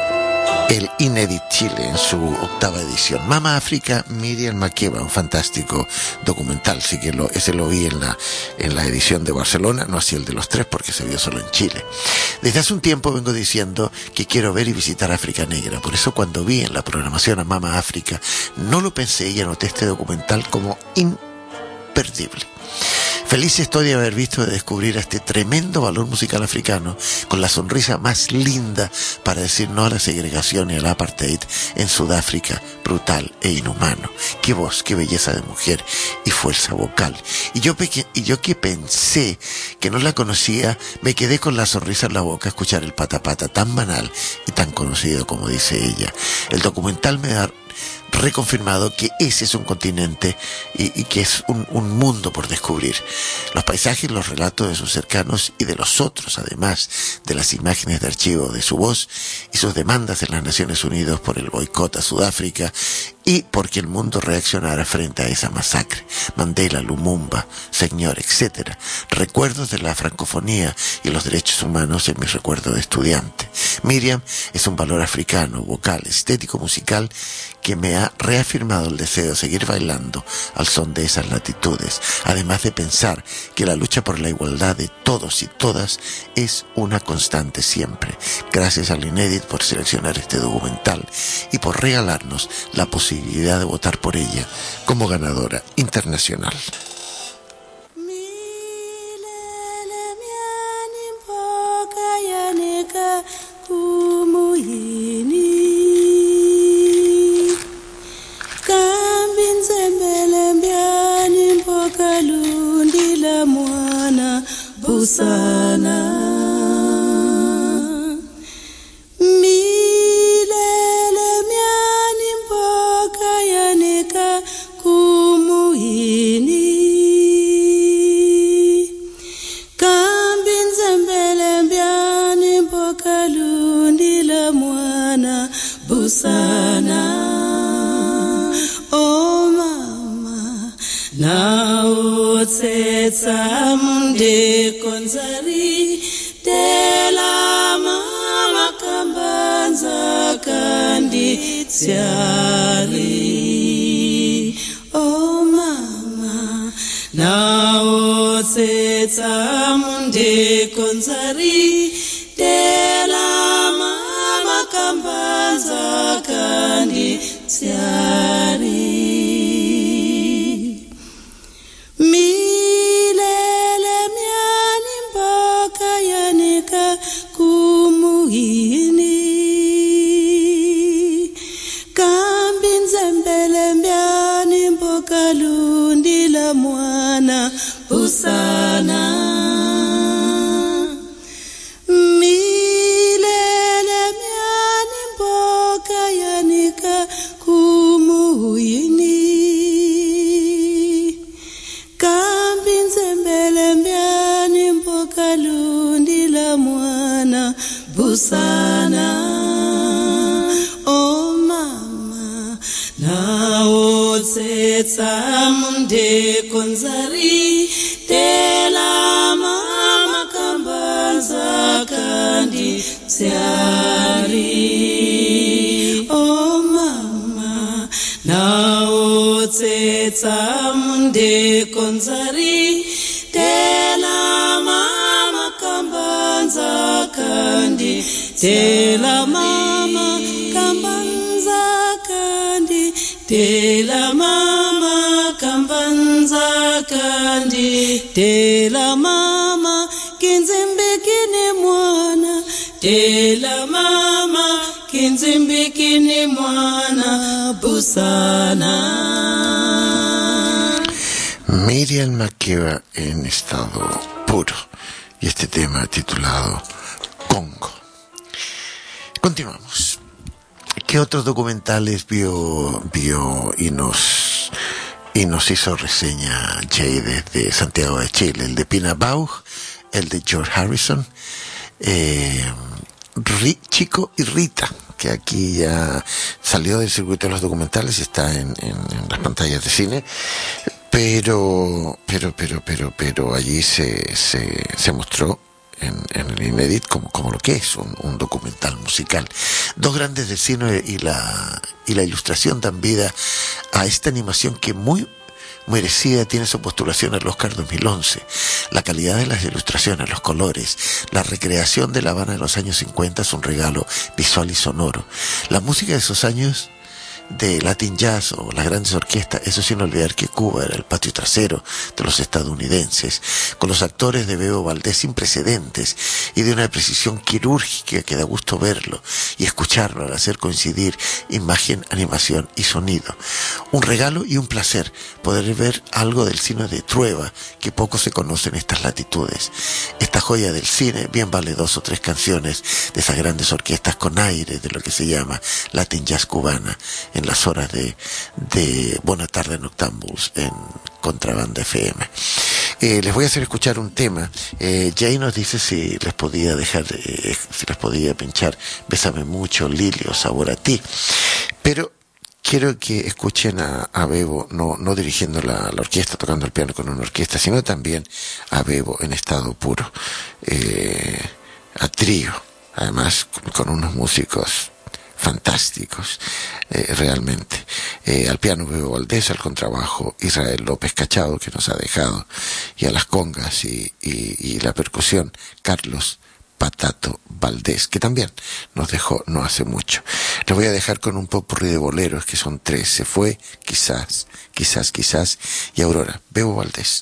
el Inédit Chile en su octava edición. Mama África, Miriam Makeba, un fantástico documental. Sí que lo, ese lo vi en la, en la edición de Barcelona, no así el de los tres porque se vio solo en Chile. Desde hace un tiempo vengo diciendo que quiero ver y visitar África Negra. Por eso cuando vi en la programación a Mama África, no lo pensé y anoté este documental como imperdible. Feliz estoy de haber visto, de descubrir a este tremendo valor musical africano con la sonrisa más linda para decir no a la segregación y al apartheid en Sudáfrica, brutal e inhumano. Qué voz, qué belleza de mujer y fuerza vocal. Y yo, peque- y yo que pensé que no la conocía, me quedé con la sonrisa en la boca a escuchar el patapata tan banal y tan conocido como dice ella. El documental me da reconfirmado que ese es un continente y, y que es un, un mundo por descubrir. Los paisajes, los relatos de sus cercanos y de los otros, además de las imágenes de archivo de su voz y sus demandas en las Naciones Unidas por el boicot a Sudáfrica y porque el mundo reaccionara frente a esa masacre. Mandela, Lumumba, Señor, etcétera. Recuerdos de la francofonía y los derechos humanos en mi recuerdo de estudiante. Miriam es un valor africano, vocal, estético, musical, que me ha reafirmado el deseo de seguir bailando al son de esas latitudes, además de pensar que la lucha por la igualdad de todos y todas es una constante siempre. Gracias al Inédit por seleccionar este documental y por regalarnos la posibilidad de votar por ella como ganadora internacional. Busana milele miani mboka yanika kumuhini kambinze mbele mbiani mboka lundi la mwana busana. Oh mama now tsetsa munde konzari tela mama kambanza kandi tsiari. Oh mama now tsetsa munde konzari tela mama kambanza kandi tsiari. Milele miani mboka yanika kumuhini kambinze mbele miani mboka lundi la mwana busana. Milele miani mboka yanika kumuhini kambinze mbele mbiani mboka lundi la mwana busana. Oh mama nao tsetsa munde konzari tela mama kambanza kandi tsiari. Oh mama nao tsetsa munde konzari tela mama kambanza kandi tela mama kambanza kandi Tela mama kambanza kandi, tela mama kinzimbi kini mwana, tela mama kinzimbi kini mwana busana. Miriam Makeba en estado puro y este tema titulado Congo. Continuamos. ¿Qué otros documentales vio vio y nos y nos hizo reseña Jay desde Santiago de Chile? El de Pina Bausch, el de George Harrison, eh, Ri, Chico y Rita, que aquí ya salió del circuito de los documentales y está en, en, en las pantallas de cine. Pero, pero, pero, pero, pero allí se, se, se mostró en, en el Inédit como, como lo que es, un, un documental musical. Dos grandes del cine y la, y la ilustración dan vida a esta animación que muy merecida tiene su postulación al Oscar dos mil once. La calidad de las ilustraciones, los colores, la recreación de La Habana de los años cincuenta es un regalo visual y sonoro. La música de esos años de Latin Jazz o las grandes orquestas, eso sin olvidar que Cuba era el patio trasero de los estadounidenses, con los actores de Bebo Valdés sin precedentes y de una precisión quirúrgica que da gusto verlo y escucharlo al hacer coincidir imagen, animación y sonido. Un regalo y un placer poder ver algo del cine de Trueba que poco se conoce en estas latitudes. Esta joya del cine bien vale dos o tres canciones de esas grandes orquestas con aire de lo que se llama Latin Jazz cubana en las horas de, de Buena Tarde Noctambules en Contrabanda F M. Eh, les voy a hacer escuchar un tema. Eh, Jay nos dice si les podía dejar, eh, si les podía pinchar Bésame Mucho, Lilio, Sabor a Ti. Pero quiero que escuchen a, a Bebo, no, no dirigiendo la, la orquesta, tocando el piano con una orquesta, sino también a Bebo en estado puro, eh, a trío, además con, con unos músicos fantásticos, eh, realmente. Eh, al piano Bebo Valdés, al contrabajo Israel López Cachado, que nos ha dejado, y a las congas y, y, y la percusión Carlos Patato Valdés, que también nos dejó no hace mucho. Les voy a dejar con un popurrí de boleros, que son tres: Se Fue, Quizás, Quizás, Quizás y Aurora. Bebo Valdés.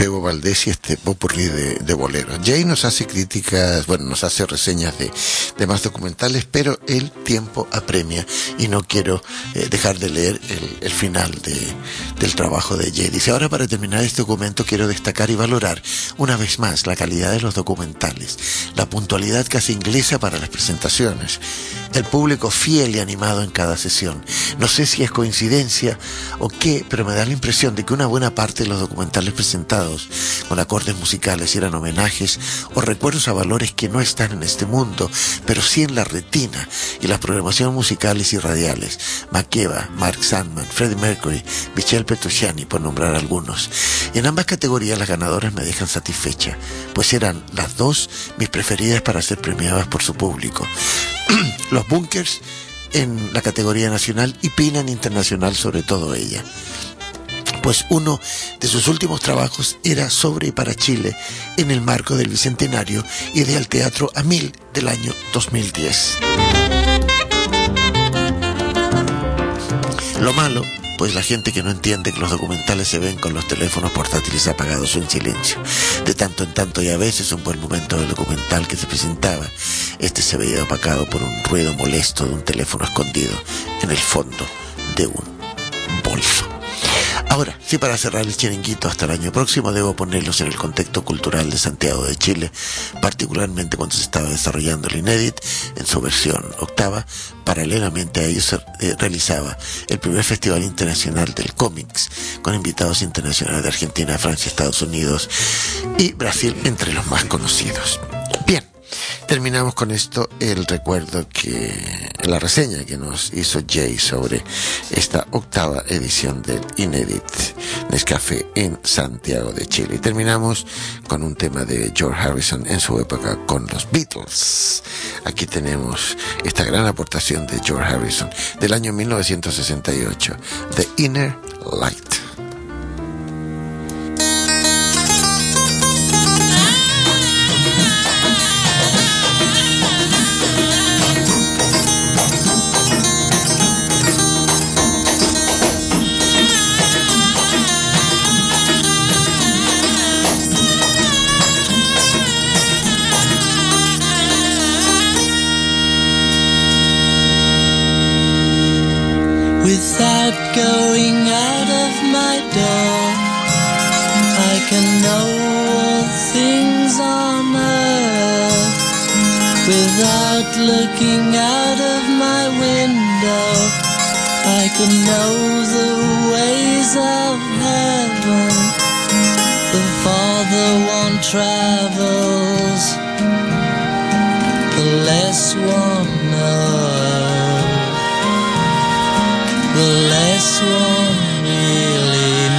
Bebo Valdés y este popurrí de, de boleros. Jay nos hace críticas, bueno, nos hace reseñas de, de más documentales, pero el tiempo apremia y no quiero eh, dejar de leer el, el final de, del trabajo de Jay. Dice, ahora para terminar este documento quiero destacar y valorar una vez más la calidad de los documentales, la puntualidad casi inglesa para las presentaciones, el público fiel y animado en cada sesión. No sé si es coincidencia o qué, pero me da la impresión de que una buena parte de los documentales presentados con acordes musicales eran homenajes o recuerdos a valores que no están en este mundo, pero sí en la retina y las programaciones musicales y radiales. Makeba, Mark Sandman, Freddie Mercury, Michel Petrucciani, por nombrar algunos. Y en ambas categorías las ganadoras me dejan satisfecha, pues eran las dos mis preferidas para ser premiadas por su público. Los Bunkers en la categoría nacional y Pina en internacional, sobre todo ella, pues uno de sus últimos trabajos era sobre y para Chile en el marco del Bicentenario y de Al Teatro a Mil del año dos mil diez. Lo malo, pues la gente que no entiende que los documentales se ven con los teléfonos portátiles apagados o en silencio. De tanto en tanto y a veces un buen momento del documental que se presentaba, este se veía opacado por un ruido molesto de un teléfono escondido en el fondo de un bolso. Ahora, sí, para cerrar el chiringuito hasta el año próximo, debo ponerlos en el contexto cultural de Santiago de Chile, particularmente cuando se estaba desarrollando el Inédit en su versión octava. Paralelamente a ello se eh, realizaba el primer Festival Internacional del Cómics, con invitados internacionales de Argentina, Francia, Estados Unidos y Brasil, entre los más conocidos. Bien. Terminamos con esto el recuerdo que, la reseña que nos hizo Jay sobre esta octava edición del Inédit Nescafé en Santiago de Chile. Y terminamos con un tema de George Harrison en su época con los Beatles. Aquí tenemos esta gran aportación de George Harrison del año mil novecientos sesenta y ocho, The Inner Light. Without going out of my door, I can know all things on earth. Without looking out of my window, I can know the ways of heaven. The farther one travels, the less one knows. The less one really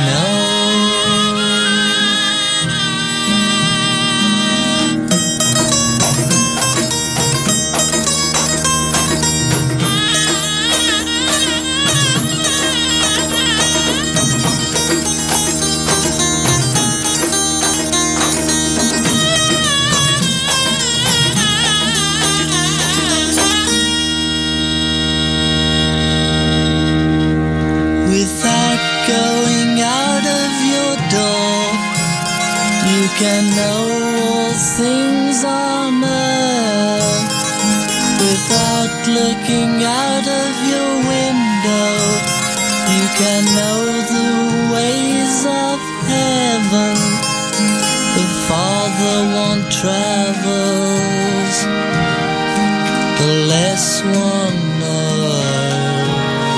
can know all things on earth. Without looking out of your window, you can know the ways of heaven. The farther one travels, the less one knows.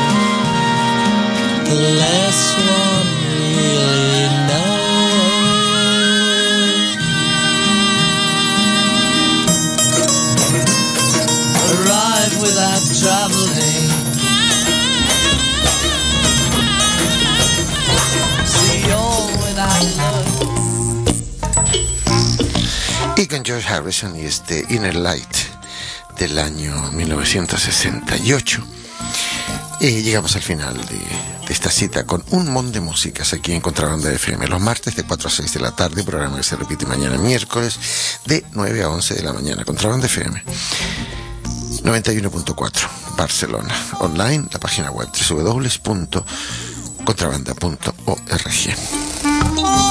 The less one really knows. Without traveling, see all without love. Y con George Harrison y este Inner Light del año mil novecientos sesenta y ocho, y llegamos al final de, de esta cita con un montón de músicas aquí en Contrabanda F M, los martes de cuatro a seis de la tarde, programa que se repite mañana miércoles de nueve a once de la mañana. Contrabanda F M noventa y uno punto cuatro, Barcelona. Online, la página web doble u doble u doble u punto contrabanda punto org.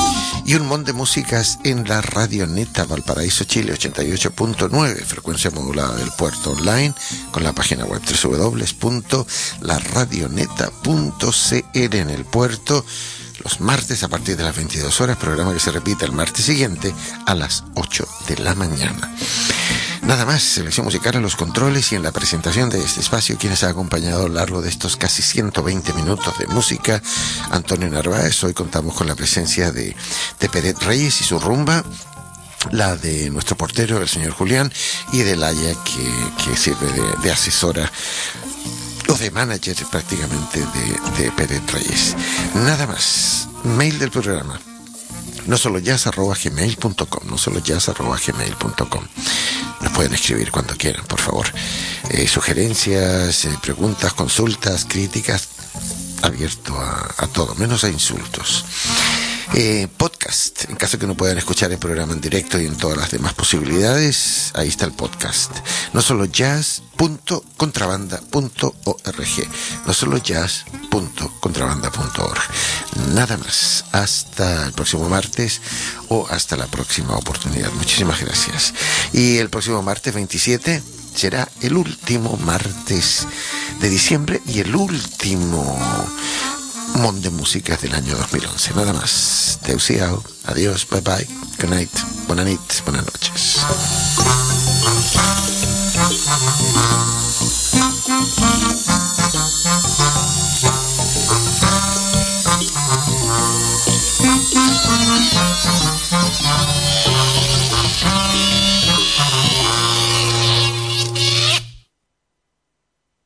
y un montón de músicas en la Radioneta Valparaíso, Chile, ochenta y ocho punto nueve, frecuencia modulada del puerto online, con la página web doble u doble u doble u punto la radioneta punto c l en el puerto, los martes a partir de las veintidós horas, programa que se repite el martes siguiente a las ocho de la mañana. Nada más, selección musical a los controles y en la presentación de este espacio, quienes han acompañado a lo largo de estos casi ciento veinte minutos de música, Antonio Narváez. Hoy contamos con la presencia de, de Peret Reyes y su rumba, la de nuestro portero, el señor Julián, y de Laia, que, que sirve de, de asesora o de manager prácticamente de, de Peret Reyes. Nada más. Mail del programa: no solo jazz arroba gmail punto com, no solo jazz arroba gmail punto com. Nos pueden escribir cuando quieran, por favor. Eh, sugerencias, eh, preguntas, consultas, críticas, abierto a, a todo, menos a insultos. Eh, podcast, en caso que no puedan escuchar el programa en directo y en todas las demás posibilidades, ahí está el podcast. No solo jazz punto contrabanda punto org, no solo jazz punto contrabanda punto org. Nada más, hasta el próximo martes o hasta la próxima oportunidad. Muchísimas gracias. Y el próximo martes veintisiete será el último martes de diciembre y el último Mon de músicas del año dos mil once. Nada más. Teusiao. Adiós. Bye bye. Good night. Buenas noches. Buenas noches.